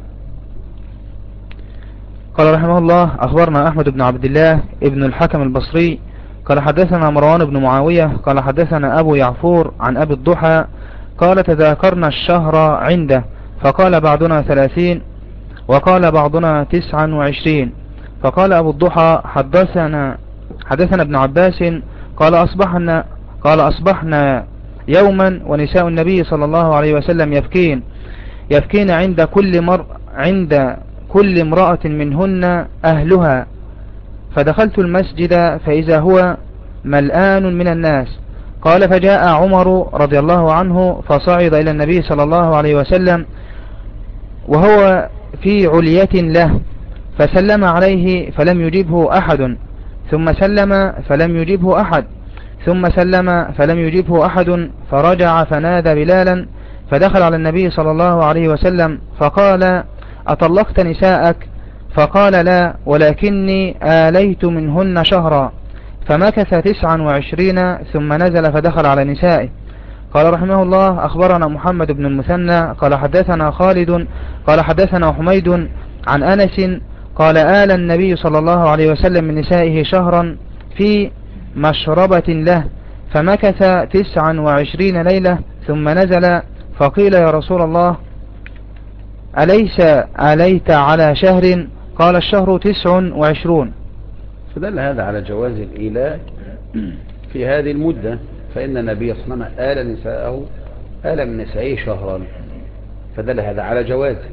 قال رحمه الله أخبرنا أحمد بن عبد الله ابن الحكم البصري قال حدثنا مروان بن معاوية قال حدثنا أبو يعفور عن أبي الضحى قال تذاكرنا الشهر عنده فقال بعضنا 30 وقال بعضنا 29. فقال أبو الضحى حدثنا ابن عباس قال أصبحنا يوما ونساء النبي صلى الله عليه وسلم يبكين عند كل امرأة منهن أهلها. فدخلت المسجد فإذا هو ملآن من الناس. قال فجاء عمر رضي الله عنه فصعد إلى النبي صلى الله عليه وسلم وهو في علية له فسلم عليه فلم يجبه أحد، ثم سلم فلم يجبه أحد، ثم سلم فلم يجبه أحد، فرجع فنادى بلالا فدخل على النبي صلى الله عليه وسلم فقال أطلقت نساءك؟ فقال لا ولكني آليت منهن شهرا. فمكث 29 ثم نزل فدخل على نسائه. قال رحمه الله أخبرنا محمد بن المثنى قال حدثنا خالد قال حدثنا حميد عن أنس قال آل النبي صلى الله عليه وسلم من نسائه شهرا في مشربة له، فمكث 29 ليلة ثم نزل فقيل يا رسول الله أليس آليت على شهر؟ قال الشهر 29.
فدل هذا على جواز الإيلاء في هذه المدة، فإن النبي صلى الله عليه وسلم آل من نسائه شهرا، فدل هذا على جوازه.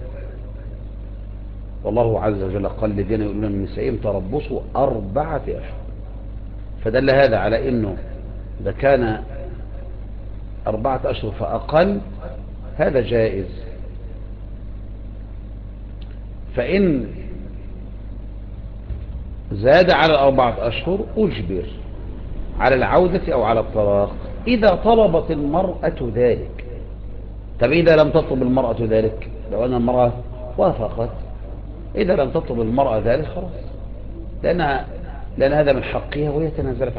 والله عز وجل قال الذين يقولون من نسائهم تربصوا 4 أشهر، فدل هذا على أنه إذا كان 4 أشهر فأقل هذا جائز. فإن زاد على 4 أشهر أجبر على العودة أو على الطلاق إذا طلبت المرأة ذلك. طب إذا لم تطلب المرأة ذلك، لو أن المرأة وافقت، إذا لم تطلب المرأة ذلك خلاص، لأن هذا من حقها وهي تنازلت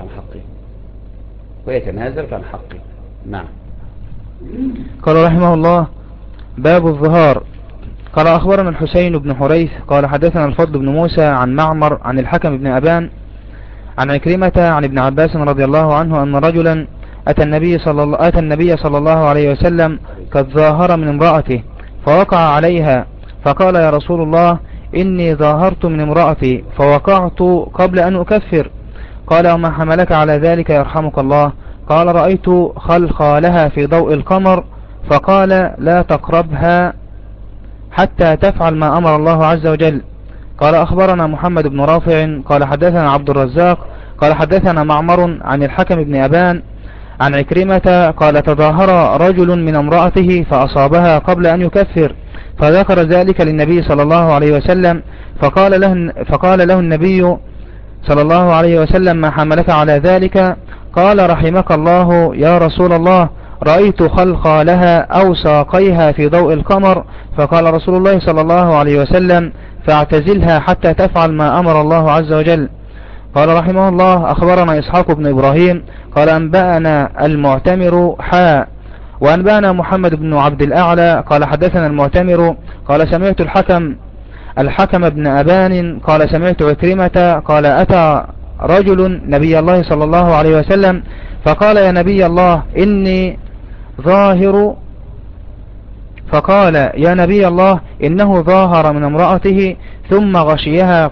عن حقها. نعم.
قال رحمه الله باب الظهار. قال أخبرنا الحسين بن حريث قال حدثنا الفضل بن موسى عن معمر عن الحكم بن أبان عن عكرمة عن ابن عباس رضي الله عنه أن رجلا أتى النبي صلى الله عليه وسلم قد ظاهر من امرأته فوقع عليها فقال يا رسول الله إني ظاهرت من امرأتي فوقعت قبل أن أكفر. قال وما حملك على ذلك يرحمك الله؟ قال رأيت خلخالها في ضوء القمر فقال لا تقربها حتى تفعل ما أمر الله عز وجل. قال أخبرنا محمد بن رافع قال حدثنا عبد الرزاق قال حدثنا معمر عن الحكم بن أبان عن عكرمة قال تظاهر رجل من امرأته فأصابها قبل أن يكفر فذكر ذلك للنبي صلى الله عليه وسلم فقال له النبي صلى الله عليه وسلم ما حملك على ذلك؟ قال رحمك الله يا رسول الله رأيت خلخالها أو ساقيها في ضوء القمر. فقال رسول الله صلى الله عليه وسلم فاعتزلها حتى تفعل ما أمر الله عز وجل. قال رحمه الله أخبرنا إسحاق بن إبراهيم قال أنبأنا المعتمر وأنبأنا محمد بن عبد الأعلى قال حدثنا المعتمر قال سمعت الحكم بن أبان قال سمعت عكرمة قال أتى رجل نبي الله صلى الله عليه وسلم فقال يا نبي الله إني ظاهر فقال يا نبي الله إنه ظاهر من امرأته ثم غشيها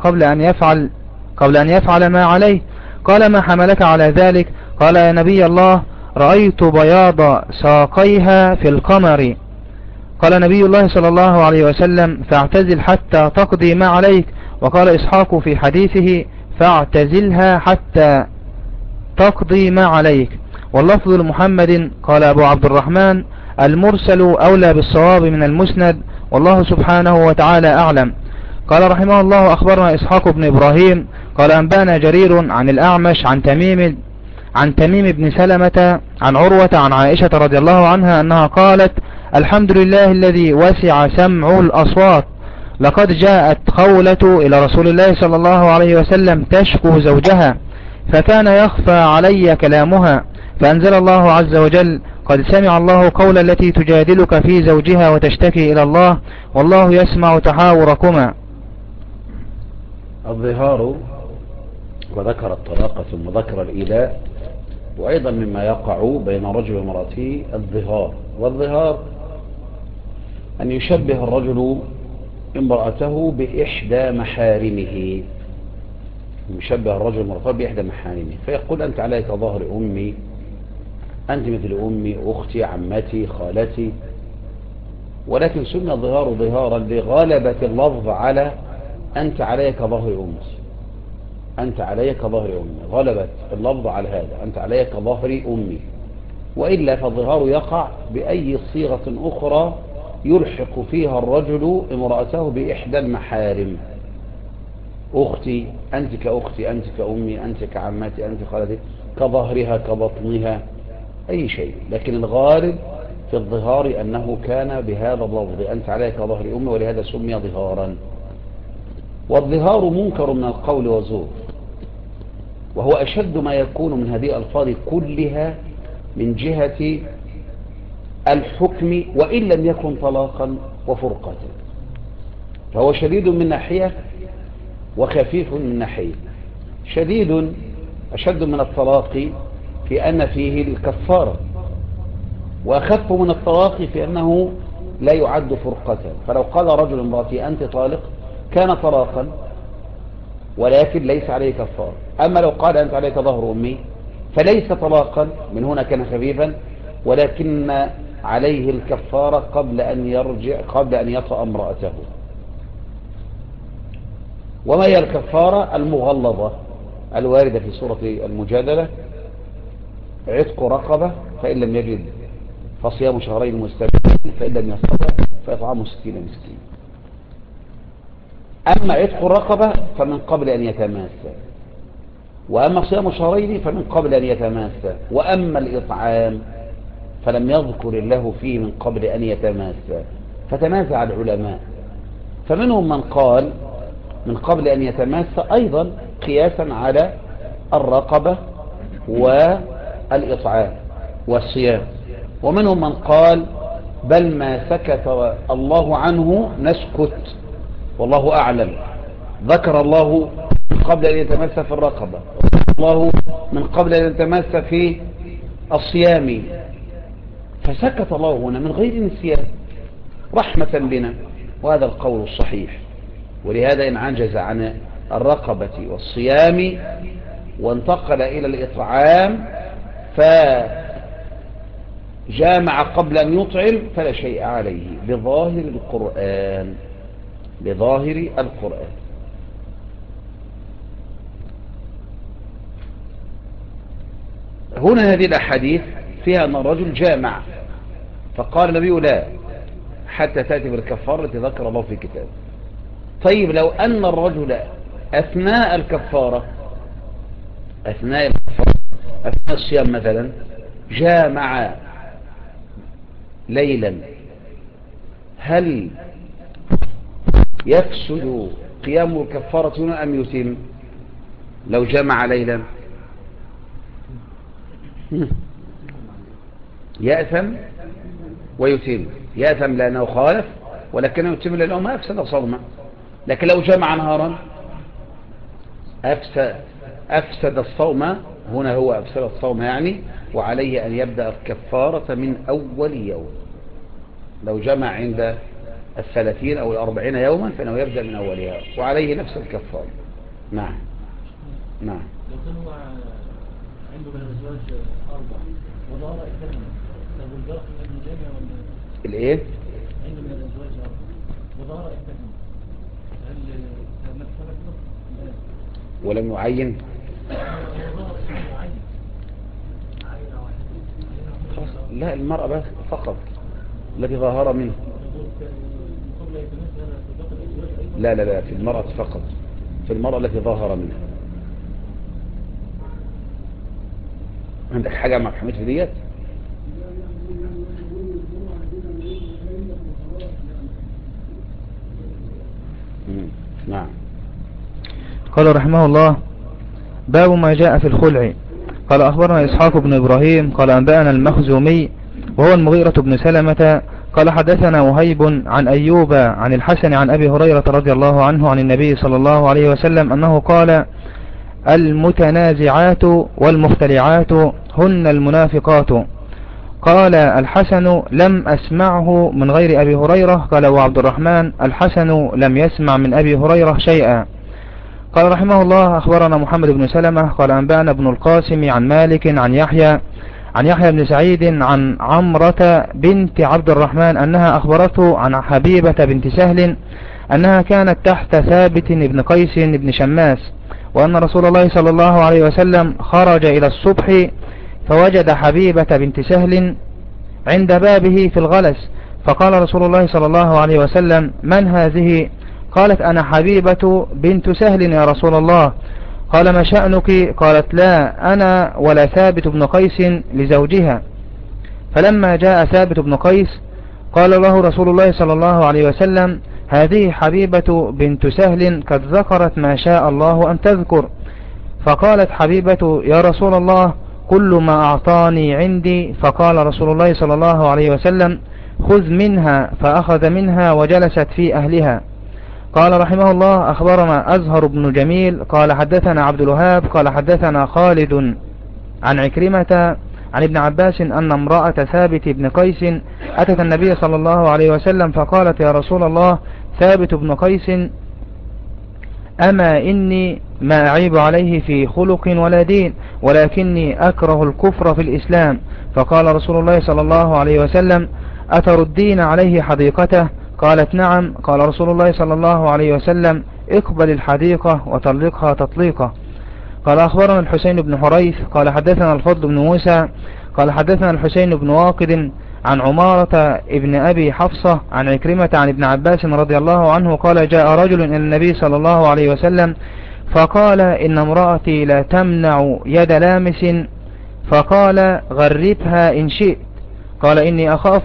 قبل أن يفعل ما عليه. قال ما حملك على ذلك؟ قال يا نبي الله رأيت بياض ساقيها في القمر. قال نبي الله صلى الله عليه وسلم فاعتزل حتى تقضي ما عليك. وقال إسحاق في حديثه فاعتزلها حتى تقضي ما عليك. واللفظ لمحمد قال أبو عبد الرحمن المرسل أولى بالصواب من المسند والله سبحانه وتعالى أعلم. قال رحمه الله أخبرنا إسحاق بن إبراهيم قال أنبانا جرير عن الأعمش عن تميم بن سلمة عن عروة عن عائشة رضي الله عنها أنها قالت الحمد لله الذي وسع سمع الأصوات لقد جاءت خولة إلى رسول الله صلى الله عليه وسلم تشكو زوجها فكان يخفى علي كلامها فأنزل الله عز وجل قد سمع الله قول التي تجادلك في زوجها وتشتكي إلى الله والله يسمع تحاوركما.
الظهار وذكر الطلاق ثم ذكر الإيلاء وأيضا مما يقع بين رجل وامرأته الظهار. والظهار أن يشبه الرجل امرأته بإحدى محارمه يشبه الرجل امرأته بإحدى محارمه فيقول أنت عليك ظهر أمي أنت مثل أمي أختي عمتي خالتي ولكن سمي الظهار ظهارا لغلبة اللفظ على أنت عليك ظهر أمي أنت عليك ظهر أمي غلبت اللفظ على هذا أنت عليك ظهر أمي وإلا فالظهار يقع بأي صيغة أخرى يلحق فيها الرجل امرأته بإحدى المحارم أختي أنت كأختي أنت كأمي أنت كعمتي أنت خالتي كظهرها كبطنها أي شيء لكن الغالب في الظهار أنه كان بهذا اللفظ أنت عليك ظهر أمي ولهذا سمي ظهارا. والظهار منكر من القول وزور وهو أشد ما يكون من هذه الألفاظ كلها من جهة الحكم وإن لم يكن طلاقا وفرقة فهو شديد من ناحية وخفيف من ناحية. شديد أشد من الطلاق في أن فيه الكفارة وأخف من الطلاق في أنه لا يعد فرقة. فلو قال رجل امرأتي أنت طالق كان طلاقا ولكن ليس عليه كفارة. أما لو قال أنت عليك ظهر أمي فليس طلاقا من هنا كان خفيفا ولكن عليه الكفارة قبل أن يطأ امرأته. وما هي الكفارة المغلظة الواردة في سورة المجادلة عتق رقبة فإن لم يجد فصيام شهرين مستمرين فإن لم يستطع فإطعام 60 مسكين. أما عتق الرقبة فمن قبل أن يتماسى وأما صيام شهرين فمن قبل أن يتماسى وأما الإطعام فلم يذكر الله فيه من قبل أن يتماسى فتنازع العلماء فمنهم من قال من قبل أن يتماسى أيضا قياسا على الرقبة والإطعام والصيام ومنهم من قال بل ما سكت الله عنه نسكت والله أعلم ذكر الله من قبل أن يتماسى في الرقبة الله من قبل أن يتماسى في الصيام فسكت الله هنا من غير نسيان رحمة بنا، وهذا القول الصحيح. ولهذا إن عجز عن الرقبة والصيام وانتقل إلى الإطعام فجامع قبل أن يطعم فلا شيء عليه بظاهر القرآن، بظاهر القرآن. هنا هذه الأحاديث فيها أن الرجل جامع، فقال النبي لا حتى تأتي بالكفارة التي ذكر الله في كتابه. طيب لو أن الرجل أثناء الكفارة، أثناء الصيام مثلا جامع ليلا، هل يفسد قيام الكفارة هنا أم يتم؟ لو جامع ليلا يأثم ويتم. يأثم لأنه خالف، ولكنه يتم لأنه ما أفسد صومه. لكن لو جمع نهارا أفسد الصوم، هنا هو أفسد الصوم يعني، وعليه أن يبدأ الكفارة من أول يوم. لو جمع عند 30 أو 40 يوما فإنه يبدأ من أول يوم وعليه نفس الكفارة. نعم نعم.
لو كان هو عنده من الأزواج 4 وظهر إثنين، طب والباقي من الجامع ولا
الإيه؟
عنده من الأزواج 4 وظهر إثنين، هل مثلا
ولم يعين؟ لا، المرأة بس فقط التي ظهر منه. لا لا لا، في المرأة فقط، في المرأة التي ظهر منها. عندك حاجة مع محمد في ديت؟ نعم.
قال رحمه الله: باب ما جاء في الخلع. قال أخبرنا إسحاق بن إبراهيم قال أنبأنا المخزومي وهو المغيرة بن سلمة قال حدثنا وهيب عن أيوب عن الحسن عن أبي هريرة رضي الله عنه عن النبي صلى الله عليه وسلم أنه قال: المتنازعات والمختلعات هن المنافقات. قال الحسن: لم أسمعه من غير أبي هريرة. قال أبو عبد الرحمن: الحسن لم يسمع من أبي هريرة شيئا. قال رحمه الله: أخبرنا محمد بن سلمة قال أنبأنا ابن القاسم عن مالك عن يحيى بن سعيد عن عمرة بنت عبد الرحمن أنها أخبرته عن حبيبة بنت سهل أنها كانت تحت ثابت بن قيس بن شماس، وأن رسول الله صلى الله عليه وسلم خرج إلى الصبح فوجد حبيبة بنت سهل عند بابه في الغلس، فقال رسول الله صلى الله عليه وسلم: من هذه؟ قالت: أنا حبيبة بنت سهل يا رسول الله. قال: ما شأنك؟ قالت: لا أنا ولا ثابت بن قيس لزوجها. فلما جاء ثابت بن قيس قال له رسول الله صلى الله عليه وسلم: هذه حبيبة بنت سهل قد ذكرت ما شاء الله أن تذكر. فقالت حبيبة: يا رسول الله كل ما أعطاني عندي. فقال رسول الله صلى الله عليه وسلم: خذ منها. فأخذ منها وجلست في أهلها. قال رحمه الله: أخبرنا أزهر بن جميل قال حدثنا عبد الوهاب قال حدثنا خالد عن عكرمة عن ابن عباس أن امرأة ثابت بن قيس أتت النبي صلى الله عليه وسلم فقالت: يا رسول الله ثابت بن قيس أما إني ما أعيب عليه في خلق ولا دين، ولكني أكره الكفر في الإسلام. فقال رسول الله صلى الله عليه وسلم: أتردين عليه حديقته؟ قالت: نعم. قال رسول الله صلى الله عليه وسلم: اقبل الحديقة وطلقها تطليقة. قال أخبرنا الحسين بن حريث قال حدثنا الفضل بن موسى قال حدثنا الحسين بن واقد عن عمارة ابن أبي حفصة عن عكرمة عن ابن عباس رضي الله عنه قال: جاء رجل إلى النبي صلى الله عليه وسلم فقال: إن امرأتي لا تمنع يد لامس. فقال: غربها إن شئت. قال: إني أخاف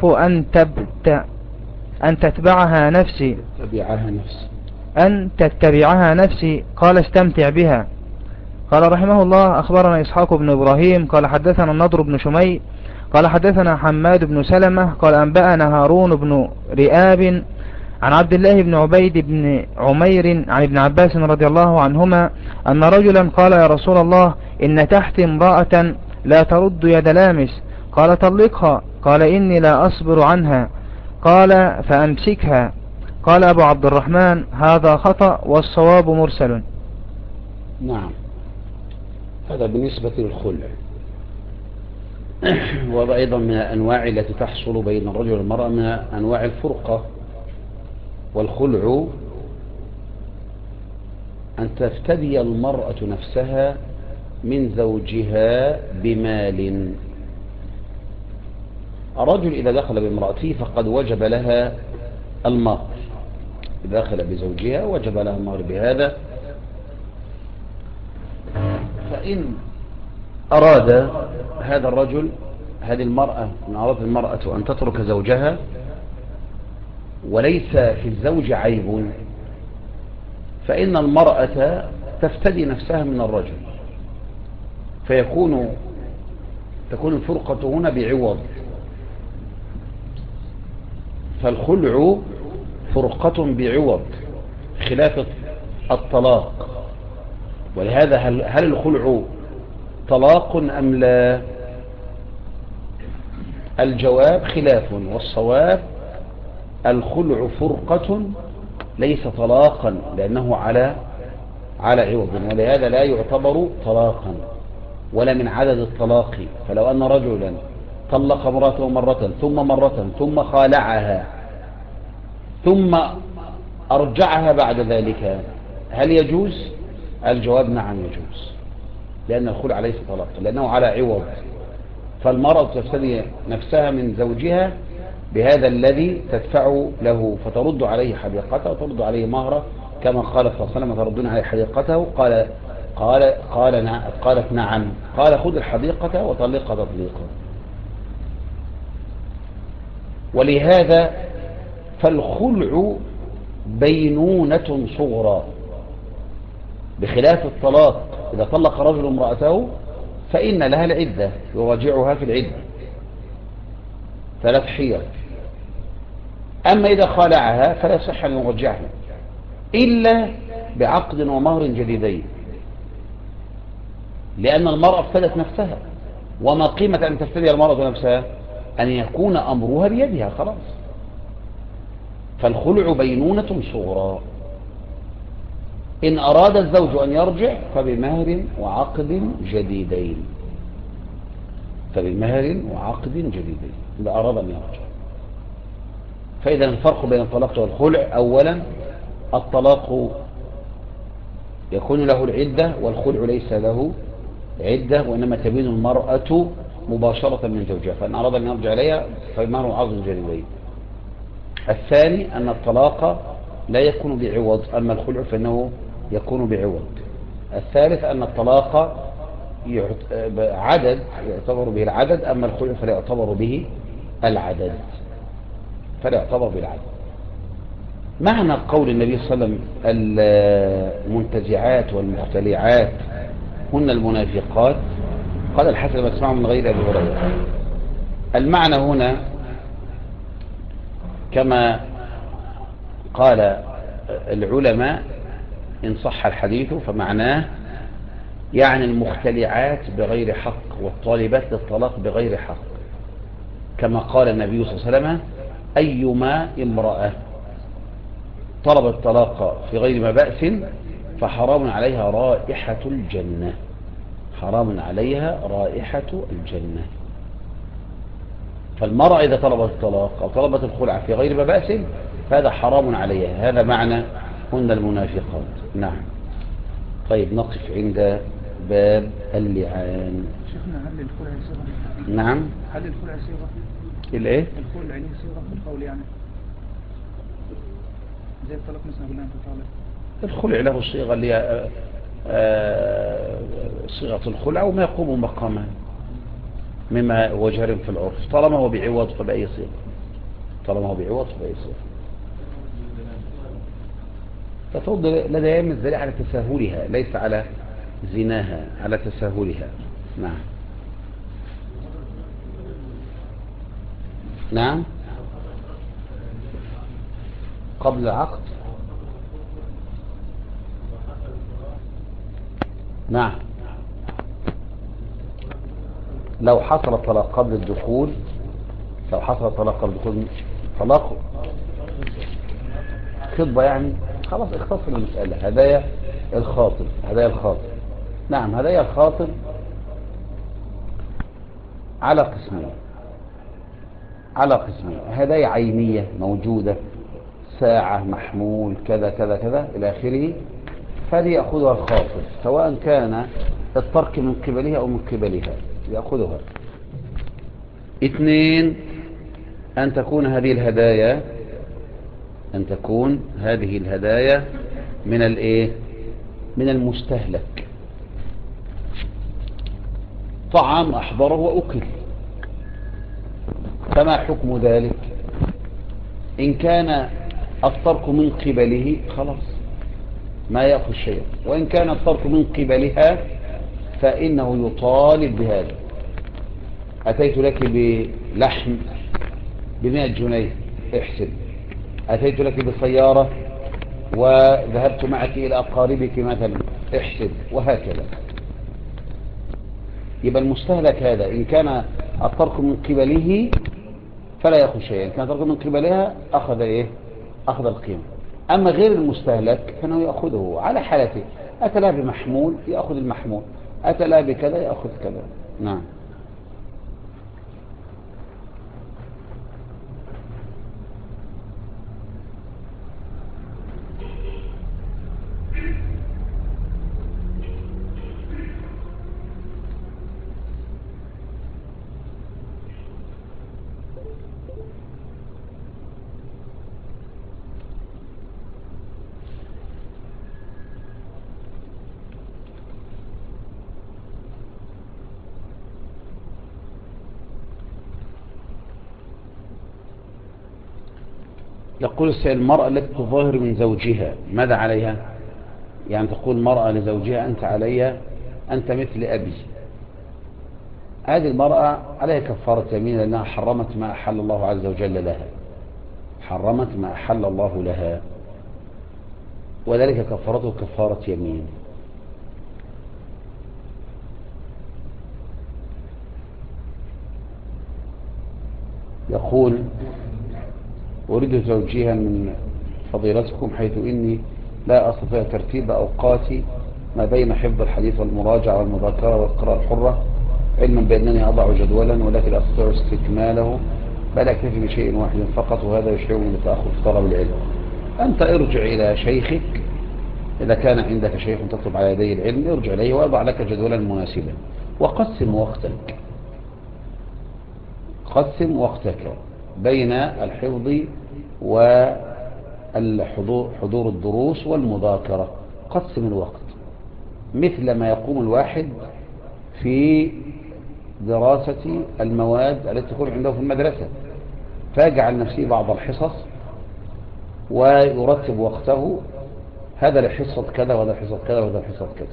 أن تتبعها نفسي. أن تتبعها نفسي. قال: استمتع بها. قال رحمه الله: أخبرنا إسحاق بن إبراهيم قال حدثنا النضر بن شمي قال حدثنا حماد بن سلمة قال أنبأنا هارون بن رئاب عن عبد الله بن عبيد بن عمير عن ابن عباس رضي الله عنهما أن رجلا قال: يا رسول الله إن تحت امرأة لا ترد يد لامس. قال: طلقها. قال: إني لا أصبر عنها. قال فأمسكها. قال أبو عبد الرحمن هذا خطأ والصواب مرسل.
نعم، هذا بالنسبة للخلع. وهذا أيضا من الأنواع التي تحصل بين الرجل والمرأة من أنواع الفرقة. والخلع أن تفتدي المرأة نفسها من زوجها بمال. الرجل إذا دخل بامرأته فقد وجب لها المهر، إذا دخل بزوجها وجب لها المهر بهذا. فإن أراد هذا الرجل هذه المرأة، إن أراد المرأة أن تترك زوجها وليس في الزوج عيب، فإن المرأة تفتدي نفسها من الرجل، تكون الفرقة هنا بعوض. فالخلع فرقة بعوض خلاف الطلاق. ولهذا هل الخلع طلاق أم لا؟ الجواب خلاف، والصواب الخلع فرقة ليس طلاقا، لأنه على عوض، ولهذا لا يعتبر طلاقا ولا من عدد الطلاق. فلو أن رجلا طلق امرأته مرة ثم خالعها ثم أرجعها بعد ذلك، هل يجوز؟ الجواب نعم يجوز، لأن الخلع ليس طلاق لأنه على عوض. فالمرأة تفتدي نفسها من زوجها بهذا الذي تدفع له، فترد عليه حديقته وترد عليه مهره، كما قال صلى الله عليه وسلم تردون عليه حديقته. قالت نعم. قال خذ الحديقة وطلقها تطليقا. ولهذا فالخلع بينونة صغرى، بخلاف الطلاق. إذا طلق رجل امرأته فإن لها العدة، يراجعها في العدة 3 حيض. أما إذا خالعها فلا يصح أن يرجعها إلا بعقد ومهر جديدين، لأن المرأة افتدت نفسها. وما قيمة أن تفتدي المرأة نفسها؟ أن يكون أمرها بيدها خلاص. فالخلع بينونة صغرى. إن أراد الزوج أن يرجع فبمهر وعقد جديدين، إذا أراد أن يرجع. فإذا الفرق بين الطلاق والخلع: أولا الطلاق يكون له العدة، والخلع ليس له عدة، وإنما تبين المرأة مباشرة من زوجها، فإن أراد أن يرجع إليها فبمهر وعقد جديدين. الثاني أن الطلاق لا يكون بعوض، أما الخلع فإنه يكون بعوض. الثالث أن الطلاق عدد يعتبر به العدد، أما الخلع فلا يعتبر به العدد. معنى قول النبي صلى الله عليه وسلم المنتزعات والمختلعات هن المنافقات، قال الحسن بسمعه من غير أبي هريرة. المعنى هنا كما قال العلماء إن صح الحديث فمعناه يعني المختلعات بغير حق والطالبات للطلاق بغير حق، كما قال النبي صلى الله عليه وسلم: أيما امرأة طلبت الطلاق في غير ما بأس فحرام عليها رائحة الجنة. فالمرأة إذا طلبت الطلاق أو طلبت الخلع في غير ما بأس فهذا حرام عليها. هذا معنى هن المنافقات. نعم. طيب نقف عند باب اللعان.
شيخنا هل الخلع صيغة؟
نعم.
هل الخلع صيغة؟
الايه؟
الخلع له صيغة في القول يعني زي الطلاق مثلا قلنا أنت طالق.
الخلع له صيغة اللي هي صيغة الخلع وما يقوم مقامها مما هو جار في العرف، طالما هو بعوض فبأي صيغة. فتفضل لدى يوم الزريعة على تساهلها، ليس على زناها، على تساهلها. نعم. قبل العقد. نعم. لو حصل الطلاق قبل الدخول طلاق خطبة يعني، خلاص اختصر المسألة. هدايا الخاطب، هدايا الخاطب. نعم، هدايا الخاطب على قسمين، على قسمين. هدايا عينية موجودة، ساعة، محمول، كذا كذا كذا إلى آخره، فهذه يأخذها الخاطب سواء كان الترك من قبلها أو من قبلها، يأخذها. اثنين، أن تكون هذه الهدايا، أن تكون هذه الهدايا من الإيه؟ من المستهلك. طعام أحضره وأكل، فما حكم ذلك؟ إن كان الترك من قبله خلاص ما يأخذ شيئا، وإن كان الترك من قبلها فإنه يطالب بهذا. أتيت لك بلحم ب100 جنيه، احسب. أتيت لك بسيارة وذهبت معك إلى أقاربك مثلا، احسب، وهكذا. يبقى المستهلك هذا إن كان الترك من قبله فلا يأخذ شيئا، إن كان الترك من قبلها أخذ إيه؟ أخذ القيمة. أما غير المستهلك فإنه يأخذه على حالته. أتى لا بمحمول يأخذ المحمول، أتى لا بكذا يأخذ كذا. نعم. يقول السائل: المرأة التي تظاهر من زوجها ماذا عليها؟ يعني تقول المرأة لزوجها: أنت علي، أنت مثل أبي. هذه المرأة عليها كفارة يمين، لأنها حرمت ما أحل الله عز وجل لها، حرمت ما أحل الله لها، وذلك كفارته كفارة يمين. يقول: أريد توجيها من فضيلتكم، حيث إني لا أستطيع ترتيب أوقاتي ما بين حفظ الحديث والمراجعة والمذاكرة والقراءة الحرة، علما بأنني أضع جدولا ولكن لا أستطيع استكماله، بل أكتفي بشيء واحد فقط، وهذا يشعرني بتأخر في طلب العلم. أنت ارجع إلى شيخك، إذا كان عندك شيخ تطلب على يدي العلم ارجع إليه ويضع لك جدولا مناسبا، وقسم وقتك، قسم وقتك بين الحفظ وحضور الدروس والمذاكرة. قسم الوقت مثل ما يقوم الواحد في دراسة المواد التي تكون عنده في المدرسة، فيجعل نفسه بعض الحصص ويرتب وقته، هذا لحصة كذا وهذا لحصة كذا وهذا لحصة كذا.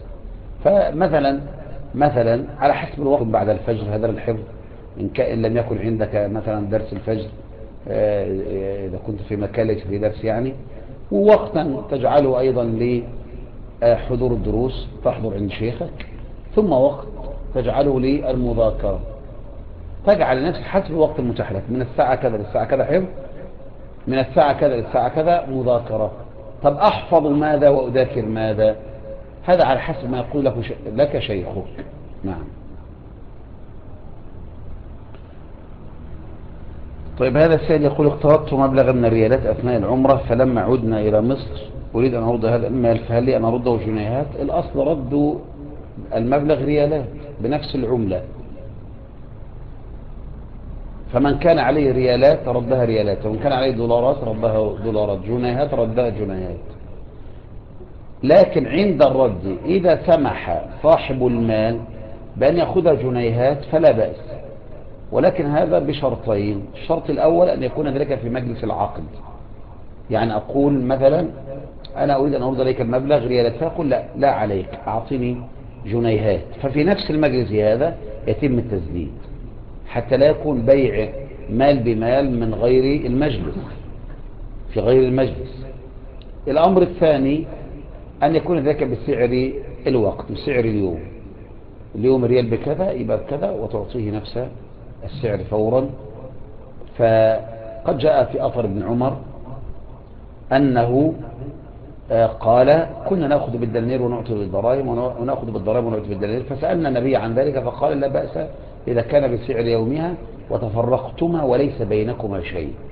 فمثلا على حسب الوقت بعد الفجر هذا الحفظ، إن لم يكن عندك مثلا درس الفجر، إذا كنت في مكان ليس في درس يعني، ووقتا تجعله أيضا لحضور الدروس تحضر عند شيخك، ثم وقت تجعله للمذاكرة. تجعل لنفسك حسب الوقت المتاح لك، من الساعة كذا للساعة كذا حفظ، من الساعة كذا للساعة كذا مذاكرة. طب أحفظ ماذا وأذاكر ماذا؟ هذا على حسب ما يقول لك شيخك. نعم. طيب، هذا السائل يقول: اقترضت مبلغا من الريالات أثناء العمرة، فلما عدنا إلى مصر أريد أن أرد هذا المال، فهل لي أن أرده جنيهات؟ الأصل رد المبلغ ريالات بنفس العملة، فمن كان عليه ريالات ردها ريالات، ومن كان عليه دولارات ردها دولارات، جنيهات ردها جنيهات. لكن عند الرد إذا سمح صاحب المال بأن يأخذ جنيهات فلا بأس، ولكن هذا بشرطين. الشرط الأول أن يكون ذلك في مجلس العقد، يعني أقول مثلا: أنا أريد أن أرد عليك المبلغ ريالات، فيقول: لا عليك، أعطيني جنيهات. ففي نفس المجلس هذا يتم التسديد، حتى لا يكون بيع مال بمال من غير المجلس، في غير المجلس. الأمر الثاني أن يكون ذلك بسعر الوقت، بسعر اليوم. اليوم ريال بكذا يبقى بكذا، وتعطيه نفس السعر فورا. قد جاء في أثر ابن عمر أنه قال كنا نأخذ بالدنانير ونعطي بالدراهم ونأخذ بالدراهم ونعطي بالدنانير، فسألنا النبي عن ذلك فقال لا بأس إذا كان بسعر يومها وتفرقتما وليس بينكما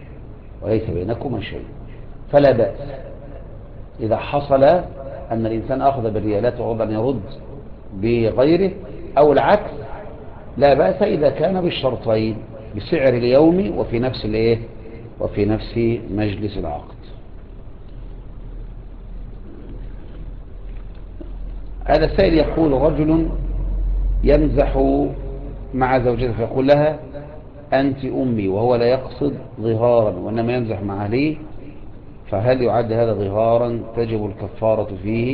شيء فلا بأس. إذا حصل أن الإنسان أخذ بالريالات وعرض أن يرد بغيره أو العكس لا بأس إذا كان بالشرطين بسعر اليوم وفي نفس مجلس العقد. هذا السائل يقول رجل يمزح مع زوجته فيقول لها أنت أمي وهو لا يقصد ظهارا وإنما يمزح مع أهله، فهل يعد هذا ظهارا تجب الكفارة فيه؟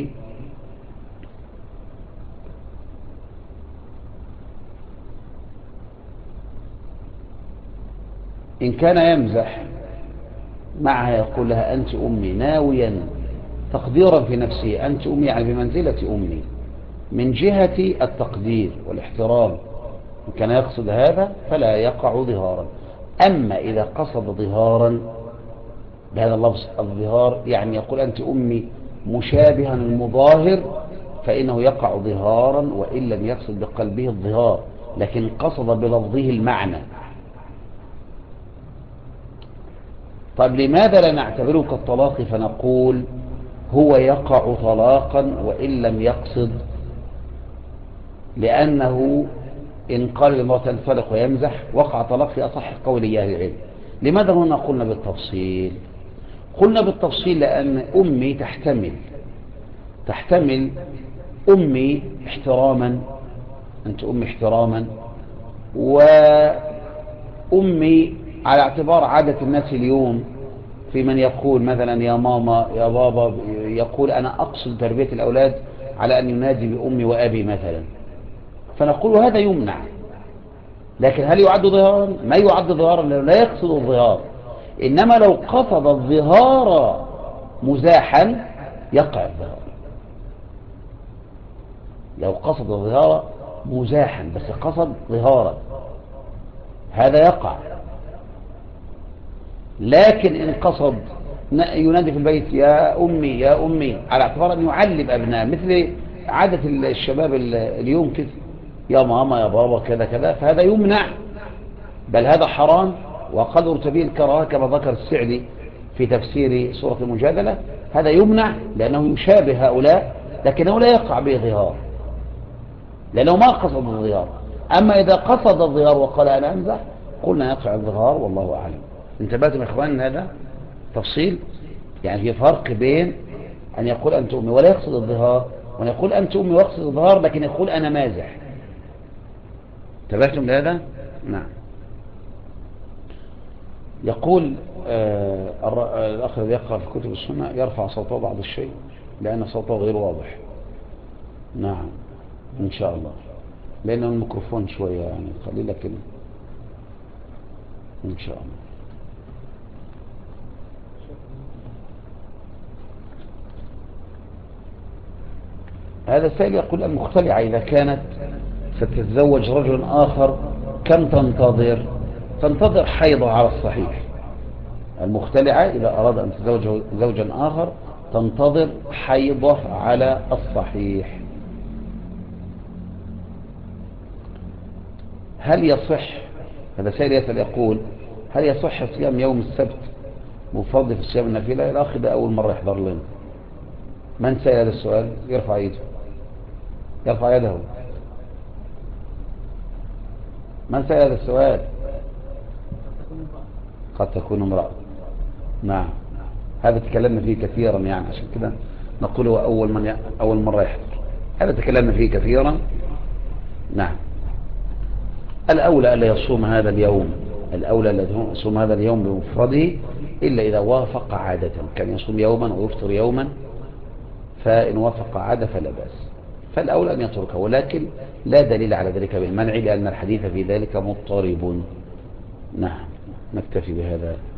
إن كان يمزح معها يقول لها أنت أمي ناويا تقديرا في نفسه أنت أمي يعني بمنزلة أمي من جهة التقدير والاحترام، إن كان يقصد هذا فلا يقع ظهارا. أما إذا قصد ظهارا بهذا اللفظ الظهار يعني يقول أنت أمي مشابها المظاهر فإنه يقع ظهارا وإن لم يقصد بقلبه الظهار لكن قصد بلفظه المعنى. طيب لماذا لا نعتبره كالطلاق فنقول هو يقع طلاقا وإن لم يقصد؟ لأنه إن قال للمرأة تنطلق ويمزح وقع طلاق في أصح قولي أهل العلم. لماذا هنا قلنا بالتفصيل؟ قلنا بالتفصيل لأن أمي تحتمل أمي احتراما، أنت أمي احتراما، وأمي على اعتبار عادة الناس اليوم في من يقول مثلا يا ماما يا بابا، يقول أنا أقصد تربية الأولاد على أن ينادي بأمي وأبي مثلا، فنقول هذا يمنع. لكن هل يعد ظهارا؟ ما يعد ظهارا لأنه لا يقصد الظهار، إنما لو قصد الظهار مزاحا يقع الظهار. لو قصد الظهار مزاحا بس قصد ظهارا هذا يقع. لكن إن قصد ينادي في البيت يا أمي يا أمي على اعتبار أن يعلم أبناء مثل عادة الشباب اليوم كده يا ماما يا بابا كذا كذا، فهذا يمنع، بل هذا حرام وقد ارتبيه الكراهة كما ذكر السعدي في تفسير سورة المجادلة. هذا يمنع لأنه يشابه هؤلاء لكنه لا يقع به ظهار لأنه ما قصد الظهار. أما إذا قصد الظهار وقال أنا أمزح قلنا يقع الظهار والله أعلم. انتبهتم يا إخوان هذا تفصيل؟ يعني في فرق بين أن يقول أنت أمي ولا يقصد الظهار وأن يقول أنت أمي ويقصد الظهار لكن يقول أنا مازح. انتبهتم لهذا؟ نعم. يقول الأخ الذي يقرأ في كتب السنة يرفع صوته بعض الشيء لأن صوته غير واضح. نعم إن شاء الله لأن الميكروفون شوية يعني قليلة كده إن شاء الله. هذا السائل يقول المختلعة إذا كانت ستتزوج رجل آخر كم تنتظر حيضة على الصحيح. المختلعة إذا أراد أن تتزوج زوجا آخر تنتظر حيضة على الصحيح. هل يصح، هذا سائل يسأل يقول هل يصح صيام يوم السبت مفضل في الصيام النافلة؟ الأخ ده أول مرة يحضر لنا. من سأل هذا السؤال يرفع يده، يرفع يده. من سأل هذا السؤال؟ قد تكون امرأة. نعم هذا تكلمنا فيه كثيرا يعني عشان كده نقول هو أول مرة يحضر. هذا تكلمنا فيه كثيرا. نعم الأولى ألا يصوم هذا اليوم، الأولى ألا يصوم هذا اليوم بمفرده إلا إذا وافق عادة، كان يصوم يوما ويفطر يوما، فإن وافق عادة فلا بأس، فالأولى أن يتركه، ولكن لا دليل على ذلك بالمنع لأن الحديث في ذلك مضطرب. نعم نكتفي بهذا.